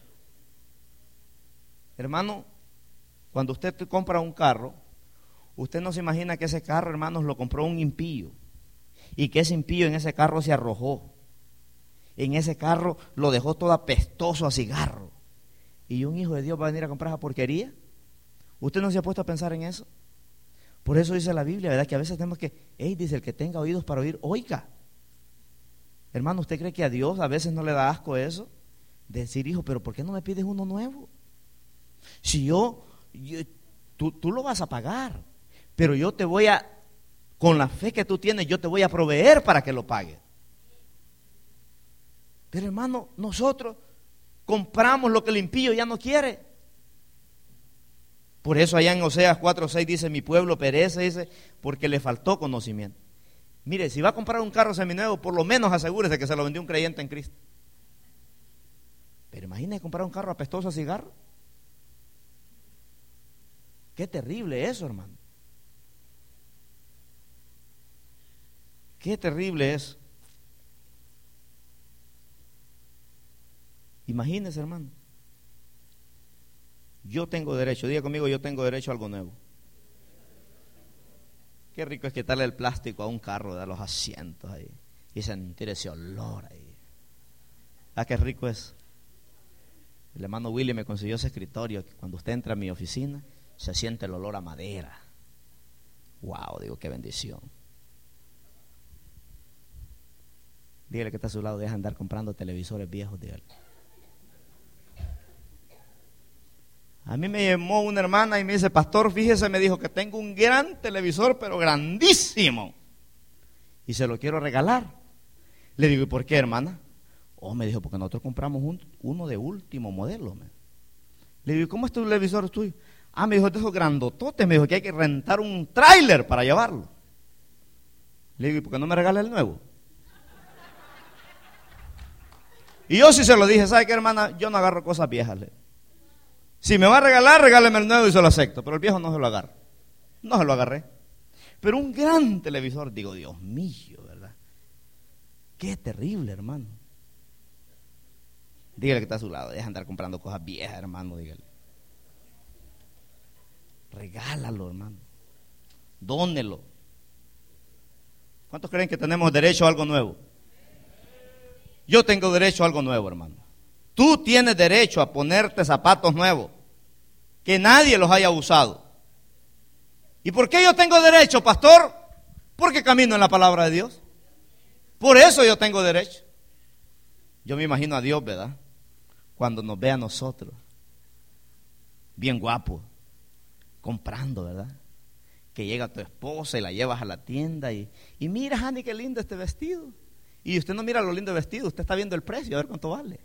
Hermano, cuando usted compra un carro, usted no se imagina que ese carro, hermanos, lo compró un impío. Y que ese impío en ese carro se arrojó. En ese carro lo dejó todo apestoso a cigarro. ¿Y un hijo de Dios va a venir a comprar esa porquería? ¿Usted no se ha puesto a pensar en eso? Por eso dice la Biblia, ¿verdad? Que a veces tenemos que, hey, dice, el que tenga oídos para oír, oiga. Hermano, ¿usted cree que a Dios a veces no le da asco eso? Decir, hijo, pero ¿por qué no me pides uno nuevo? Si yo, yo tú, tú lo vas a pagar, pero yo te voy a, con la fe que tú tienes, yo te voy a proveer para que lo pagues. Pero hermano, nosotros compramos lo que el impío ya no quiere. Por eso allá en Oseas cuatro seis dice, mi pueblo perece, dice, porque le faltó conocimiento. Mire, si va a comprar un carro seminuevo, por lo menos asegúrese que se lo vendió un creyente en Cristo. Pero imagínese comprar un carro apestoso a cigarro. Qué terrible eso, hermano. Qué terrible es. Imagínese, hermano. Yo tengo derecho, diga conmigo, yo tengo derecho a algo nuevo. Qué rico es quitarle el plástico a un carro, de los asientos ahí, y sentir ese olor ahí. Ah, qué rico es. El hermano Willy me consiguió ese escritorio que cuando usted entra a mi oficina se siente el olor a madera. Wow, digo, qué bendición. Dígale que está a su lado, deja de andar comprando televisores viejos, dígale. A mí me llamó una hermana y me dice, pastor, fíjese, me dijo que tengo un gran televisor, pero grandísimo, y se lo quiero regalar. Le digo, ¿y por qué, hermana? Oh, me dijo, porque nosotros compramos un, uno de último modelo. Me. Le digo, ¿cómo es tu televisor tuyo? Ah, me dijo, de esos grandototes, me dijo que hay que rentar un tráiler para llevarlo. Le digo, ¿y por qué no me regala el nuevo? Y yo sí se lo dije, ¿sabe qué, hermana? Yo no agarro cosas viejas. Le. Si me va a regalar, regáleme el nuevo y se lo acepto. Pero el viejo no se lo agarro. No se lo agarré. Pero un gran televisor, digo, Dios mío, ¿verdad? Qué terrible, hermano. Dígale que está a su lado, deja de andar comprando cosas viejas, hermano, dígale. Regálalo, hermano. Dónelo. ¿Cuántos creen que tenemos derecho a algo nuevo? Yo tengo derecho a algo nuevo, hermano. Tú tienes derecho a ponerte zapatos nuevos, que nadie los haya usado. ¿Y por qué yo tengo derecho, pastor? Porque camino en la palabra de Dios. Por eso yo tengo derecho. Yo me imagino a Dios, ¿verdad? Cuando nos ve a nosotros, bien guapos, comprando, ¿verdad? Que llega tu esposa y la llevas a la tienda y, y mira, Hani, qué lindo este vestido. Y usted no mira lo lindo vestido, usted está viendo el precio, a ver cuánto vale.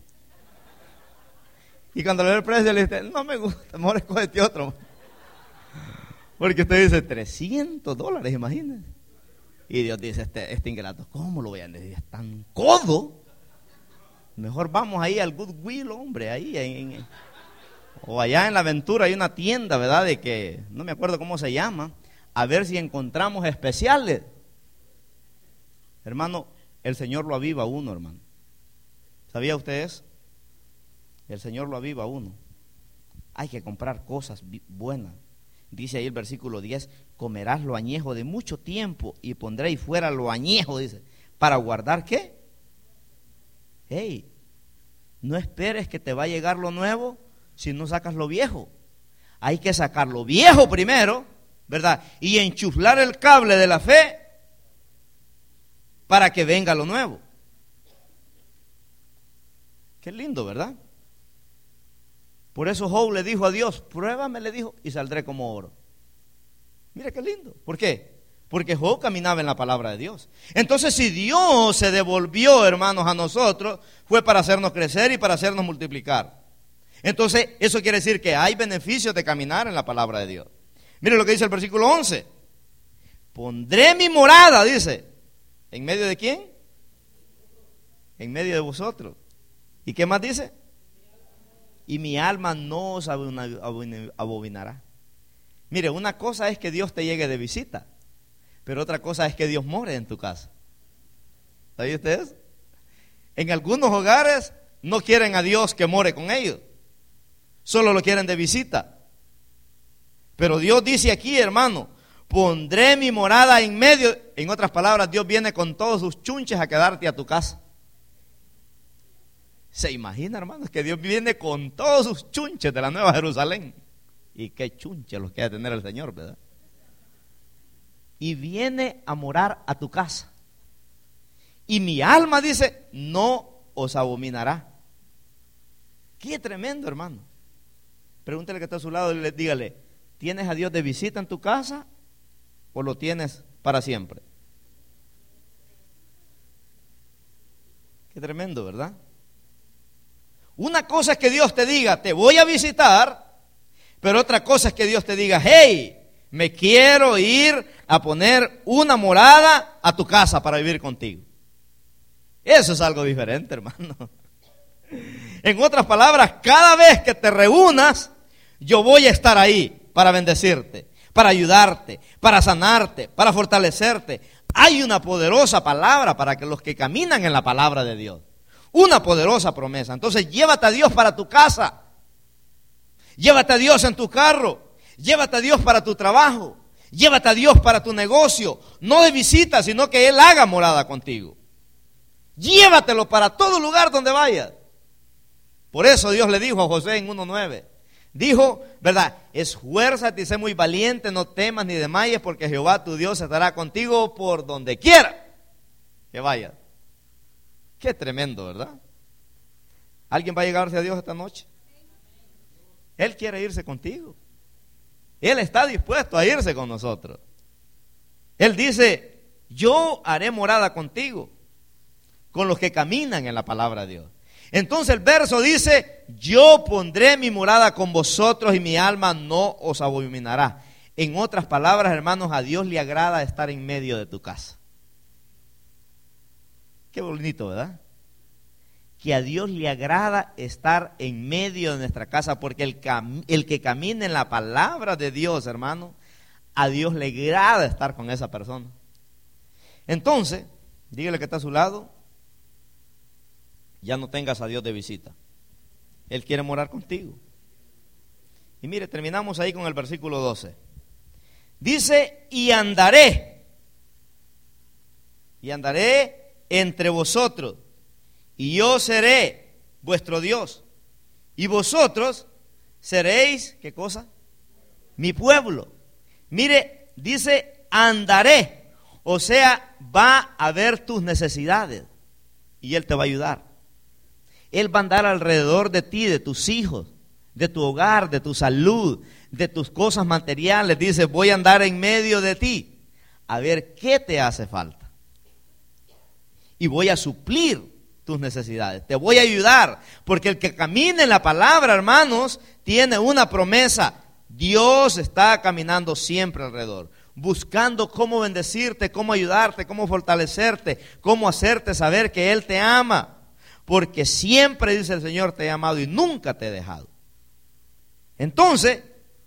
Y cuando le ve el precio, le dice, no me gusta, mejor escoge este otro. Porque usted dice, trescientos dólares, imagínense. Y Dios dice, este, este ingrato, ¿cómo lo voy a decir? Es tan codo. Mejor vamos ahí al Goodwill, hombre, ahí en, en, o allá en La Aventura hay una tienda, ¿verdad? De que, no me acuerdo cómo se llama, a ver si encontramos especiales. Hermano, el Señor lo aviva a uno, hermano. ¿Sabía usted eso? El Señor lo aviva a uno. Hay que comprar cosas buenas. Dice ahí el versículo diez, comerás lo añejo de mucho tiempo y pondréis fuera lo añejo, dice, ¿para guardar qué? Hey, no esperes que te va a llegar lo nuevo si no sacas lo viejo. Hay que sacar lo viejo primero, ¿verdad? Y enchuflar el cable de la fe para que venga lo nuevo. Qué lindo, ¿verdad? Por eso Job le dijo a Dios, pruébame, le dijo, y saldré como oro. Mira qué lindo. ¿Por qué? Porque Job caminaba en la palabra de Dios. Entonces, si Dios se devolvió, hermanos, a nosotros, fue para hacernos crecer y para hacernos multiplicar. Entonces, eso quiere decir que hay beneficios de caminar en la palabra de Dios. Mire lo que dice el versículo once. Pondré mi morada, dice, ¿en medio de quién? En medio de vosotros. ¿Y qué más dice? Y mi alma no os abominará. Mire, una cosa es que Dios te llegue de visita, pero otra cosa es que Dios more en tu casa. ¿Saben ustedes? En algunos hogares no quieren a Dios que more con ellos, solo lo quieren de visita. Pero Dios dice aquí, hermano, pondré mi morada en medio. En otras palabras, Dios viene con todos sus chunches a quedarte a tu casa. ¿Se imagina, hermanos, que Dios viene con todos sus chunches de la Nueva Jerusalén? Y qué chunches los que ha de tener el Señor, ¿verdad? Y viene a morar a tu casa. Y mi alma dice, no os abominará. Qué tremendo, hermano. Pregúntale que está a su lado y le dígale, ¿tienes a Dios de visita en tu casa o lo tienes para siempre? Qué tremendo, ¿verdad? Una cosa es que Dios te diga, te voy a visitar, pero otra cosa es que Dios te diga, hey, me quiero ir a poner una morada a tu casa para vivir contigo. Eso es algo diferente, hermano. En otras palabras, cada vez que te reúnas, yo voy a estar ahí para bendecirte, para ayudarte, para sanarte, para fortalecerte. Hay una poderosa palabra para que los que caminan en la palabra de Dios. Una poderosa promesa. Entonces llévate a Dios para tu casa. Llévate a Dios en tu carro. Llévate a Dios para tu trabajo. Llévate a Dios para tu negocio. No de visita, sino que Él haga morada contigo. Llévatelo para todo lugar donde vayas. Por eso Dios le dijo a José en uno nueve. Dijo, ¿verdad? Esfuérzate y sé muy valiente, no temas ni desmayes, porque Jehová tu Dios estará contigo por donde quiera que vayas. Qué tremendo, ¿verdad? ¿Alguien va a llegarse a Dios esta noche? Él quiere irse contigo. Él está dispuesto a irse con nosotros. Él dice, yo haré morada contigo, con los que caminan en la palabra de Dios. Entonces el verso dice, yo pondré mi morada con vosotros y mi alma no os abominará. En otras palabras, hermanos, a Dios le agrada estar en medio de tu casa. Qué bonito, ¿verdad? Que a Dios le agrada estar en medio de nuestra casa, porque el, cam- el que camina en la palabra de Dios, hermano, a Dios le agrada estar con esa persona. Entonces, dígale que está a su lado, ya no tengas a Dios de visita. Él quiere morar contigo. Y mire, terminamos ahí con el versículo doce. Dice, y andaré, y andaré entre vosotros, y yo seré vuestro Dios, y vosotros seréis, ¿qué cosa? Mi pueblo. Mire, dice, andaré, o sea, va a ver tus necesidades, y Él te va a ayudar. Él va a andar alrededor de ti, de tus hijos, de tu hogar, de tu salud, de tus cosas materiales. Dice, voy a andar en medio de ti, a ver qué te hace falta. Y voy a suplir tus necesidades, te voy a ayudar, porque el que camina en la palabra, hermanos, tiene una promesa. Dios está caminando siempre alrededor, buscando cómo bendecirte, cómo ayudarte, cómo fortalecerte, cómo hacerte saber que Él te ama, porque siempre, dice el Señor, te he amado y nunca te he dejado. Entonces,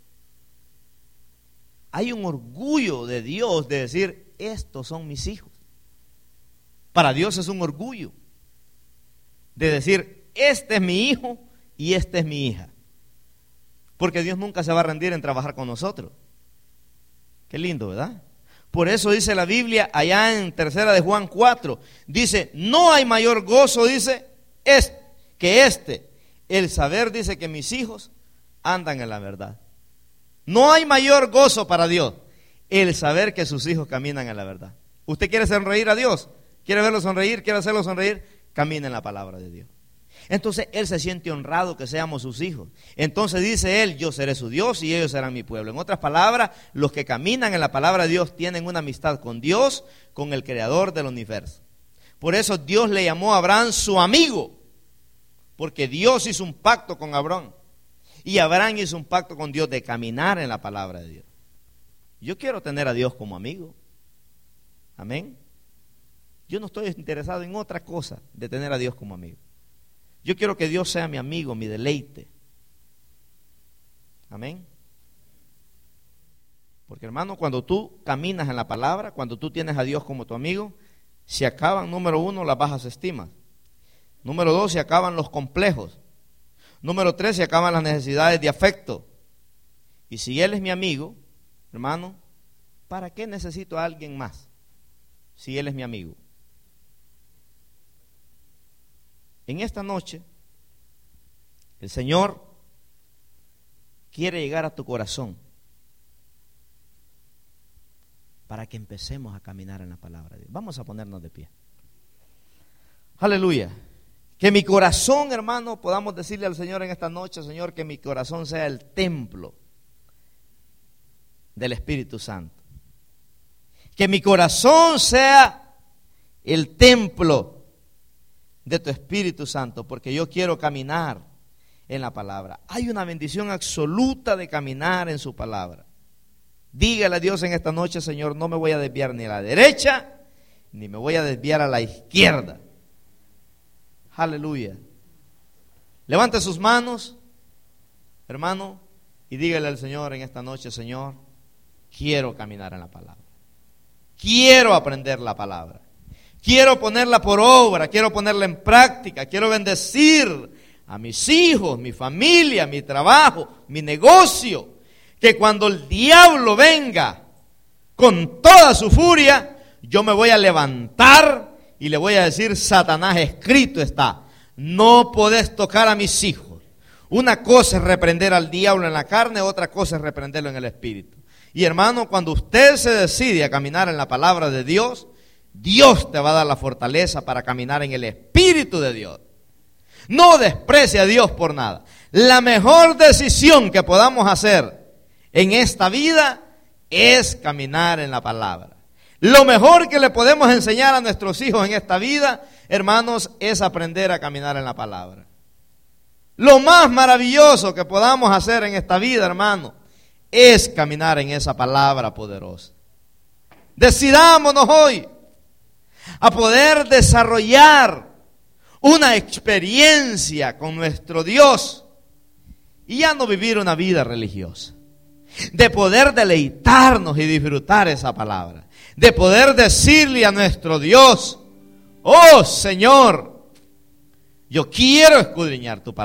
hay un orgullo de Dios de decir, estos son mis hijos. Para Dios es un orgullo de decir, este es mi hijo y esta es mi hija. Porque Dios nunca se va a rendir en trabajar con nosotros. Qué lindo, ¿verdad? Por eso dice la Biblia allá en tercera de Juan cuatro, dice, no hay mayor gozo, dice, es que este, el saber, dice, que mis hijos andan en la verdad. No hay mayor gozo para Dios, el saber que sus hijos caminan en la verdad. ¿Usted quiere sonreír a Dios? ¿Quiere verlo sonreír? ¿Quiere hacerlo sonreír? Camina en la palabra de Dios. Entonces Él se siente honrado que seamos sus hijos. Entonces dice Él, yo seré su Dios y ellos serán mi pueblo. En otras palabras, los que caminan en la palabra de Dios tienen una amistad con Dios, con el creador del universo. Por eso Dios le llamó a Abraham su amigo, porque Dios hizo un pacto con Abraham. Y Abraham hizo un pacto con Dios de caminar en la palabra de Dios. Yo quiero tener a Dios como amigo. Amén. Yo no estoy interesado en otra cosa de tener a Dios como amigo. Yo quiero que Dios sea mi amigo, mi deleite. Amén. Porque, hermano, cuando tú caminas en la palabra, cuando tú tienes a Dios como tu amigo, se acaban, número uno, las bajas estimas. Número dos, se acaban los complejos. Número tres, se acaban las necesidades de afecto. Y si Él es mi amigo, hermano, ¿para qué necesito a alguien más? Si Él es mi amigo. En esta noche, el Señor quiere llegar a tu corazón para que empecemos a caminar en la palabra de Dios. Vamos a ponernos de pie. Aleluya. Que mi corazón, hermano, podamos decirle al Señor en esta noche, Señor, que mi corazón sea el templo del Espíritu Santo. Que mi corazón sea el templo de tu Espíritu Santo, porque yo quiero caminar en la palabra. Hay una bendición absoluta de caminar en su palabra. Dígale a Dios en esta noche, Señor, no me voy a desviar ni a la derecha, ni me voy a desviar a la izquierda. Aleluya. Levante sus manos, hermano, y dígale al Señor en esta noche, Señor, quiero caminar en la palabra. Quiero aprender la palabra. Quiero ponerla por obra, quiero ponerla en práctica, quiero bendecir a mis hijos, mi familia, mi trabajo, mi negocio. Que cuando el diablo venga con toda su furia, yo me voy a levantar y le voy a decir, Satanás, escrito está, no podés tocar a mis hijos. Una cosa es reprender al diablo en la carne, otra cosa es reprenderlo en el espíritu. Y hermano, cuando usted se decide a caminar en la palabra de Dios, Dios te va a dar la fortaleza para caminar en el Espíritu de Dios. No desprecie a Dios por nada. La mejor decisión que podamos hacer en esta vida es caminar en la palabra. Lo mejor que le podemos enseñar a nuestros hijos en esta vida, hermanos, es aprender a caminar en la palabra. Lo más maravilloso que podamos hacer en esta vida, hermano, es caminar en esa palabra poderosa. Decidámonos hoy a poder desarrollar una experiencia con nuestro Dios y ya no vivir una vida religiosa, de poder deleitarnos y disfrutar esa palabra, de poder decirle a nuestro Dios: oh Señor, yo quiero escudriñar tu palabra.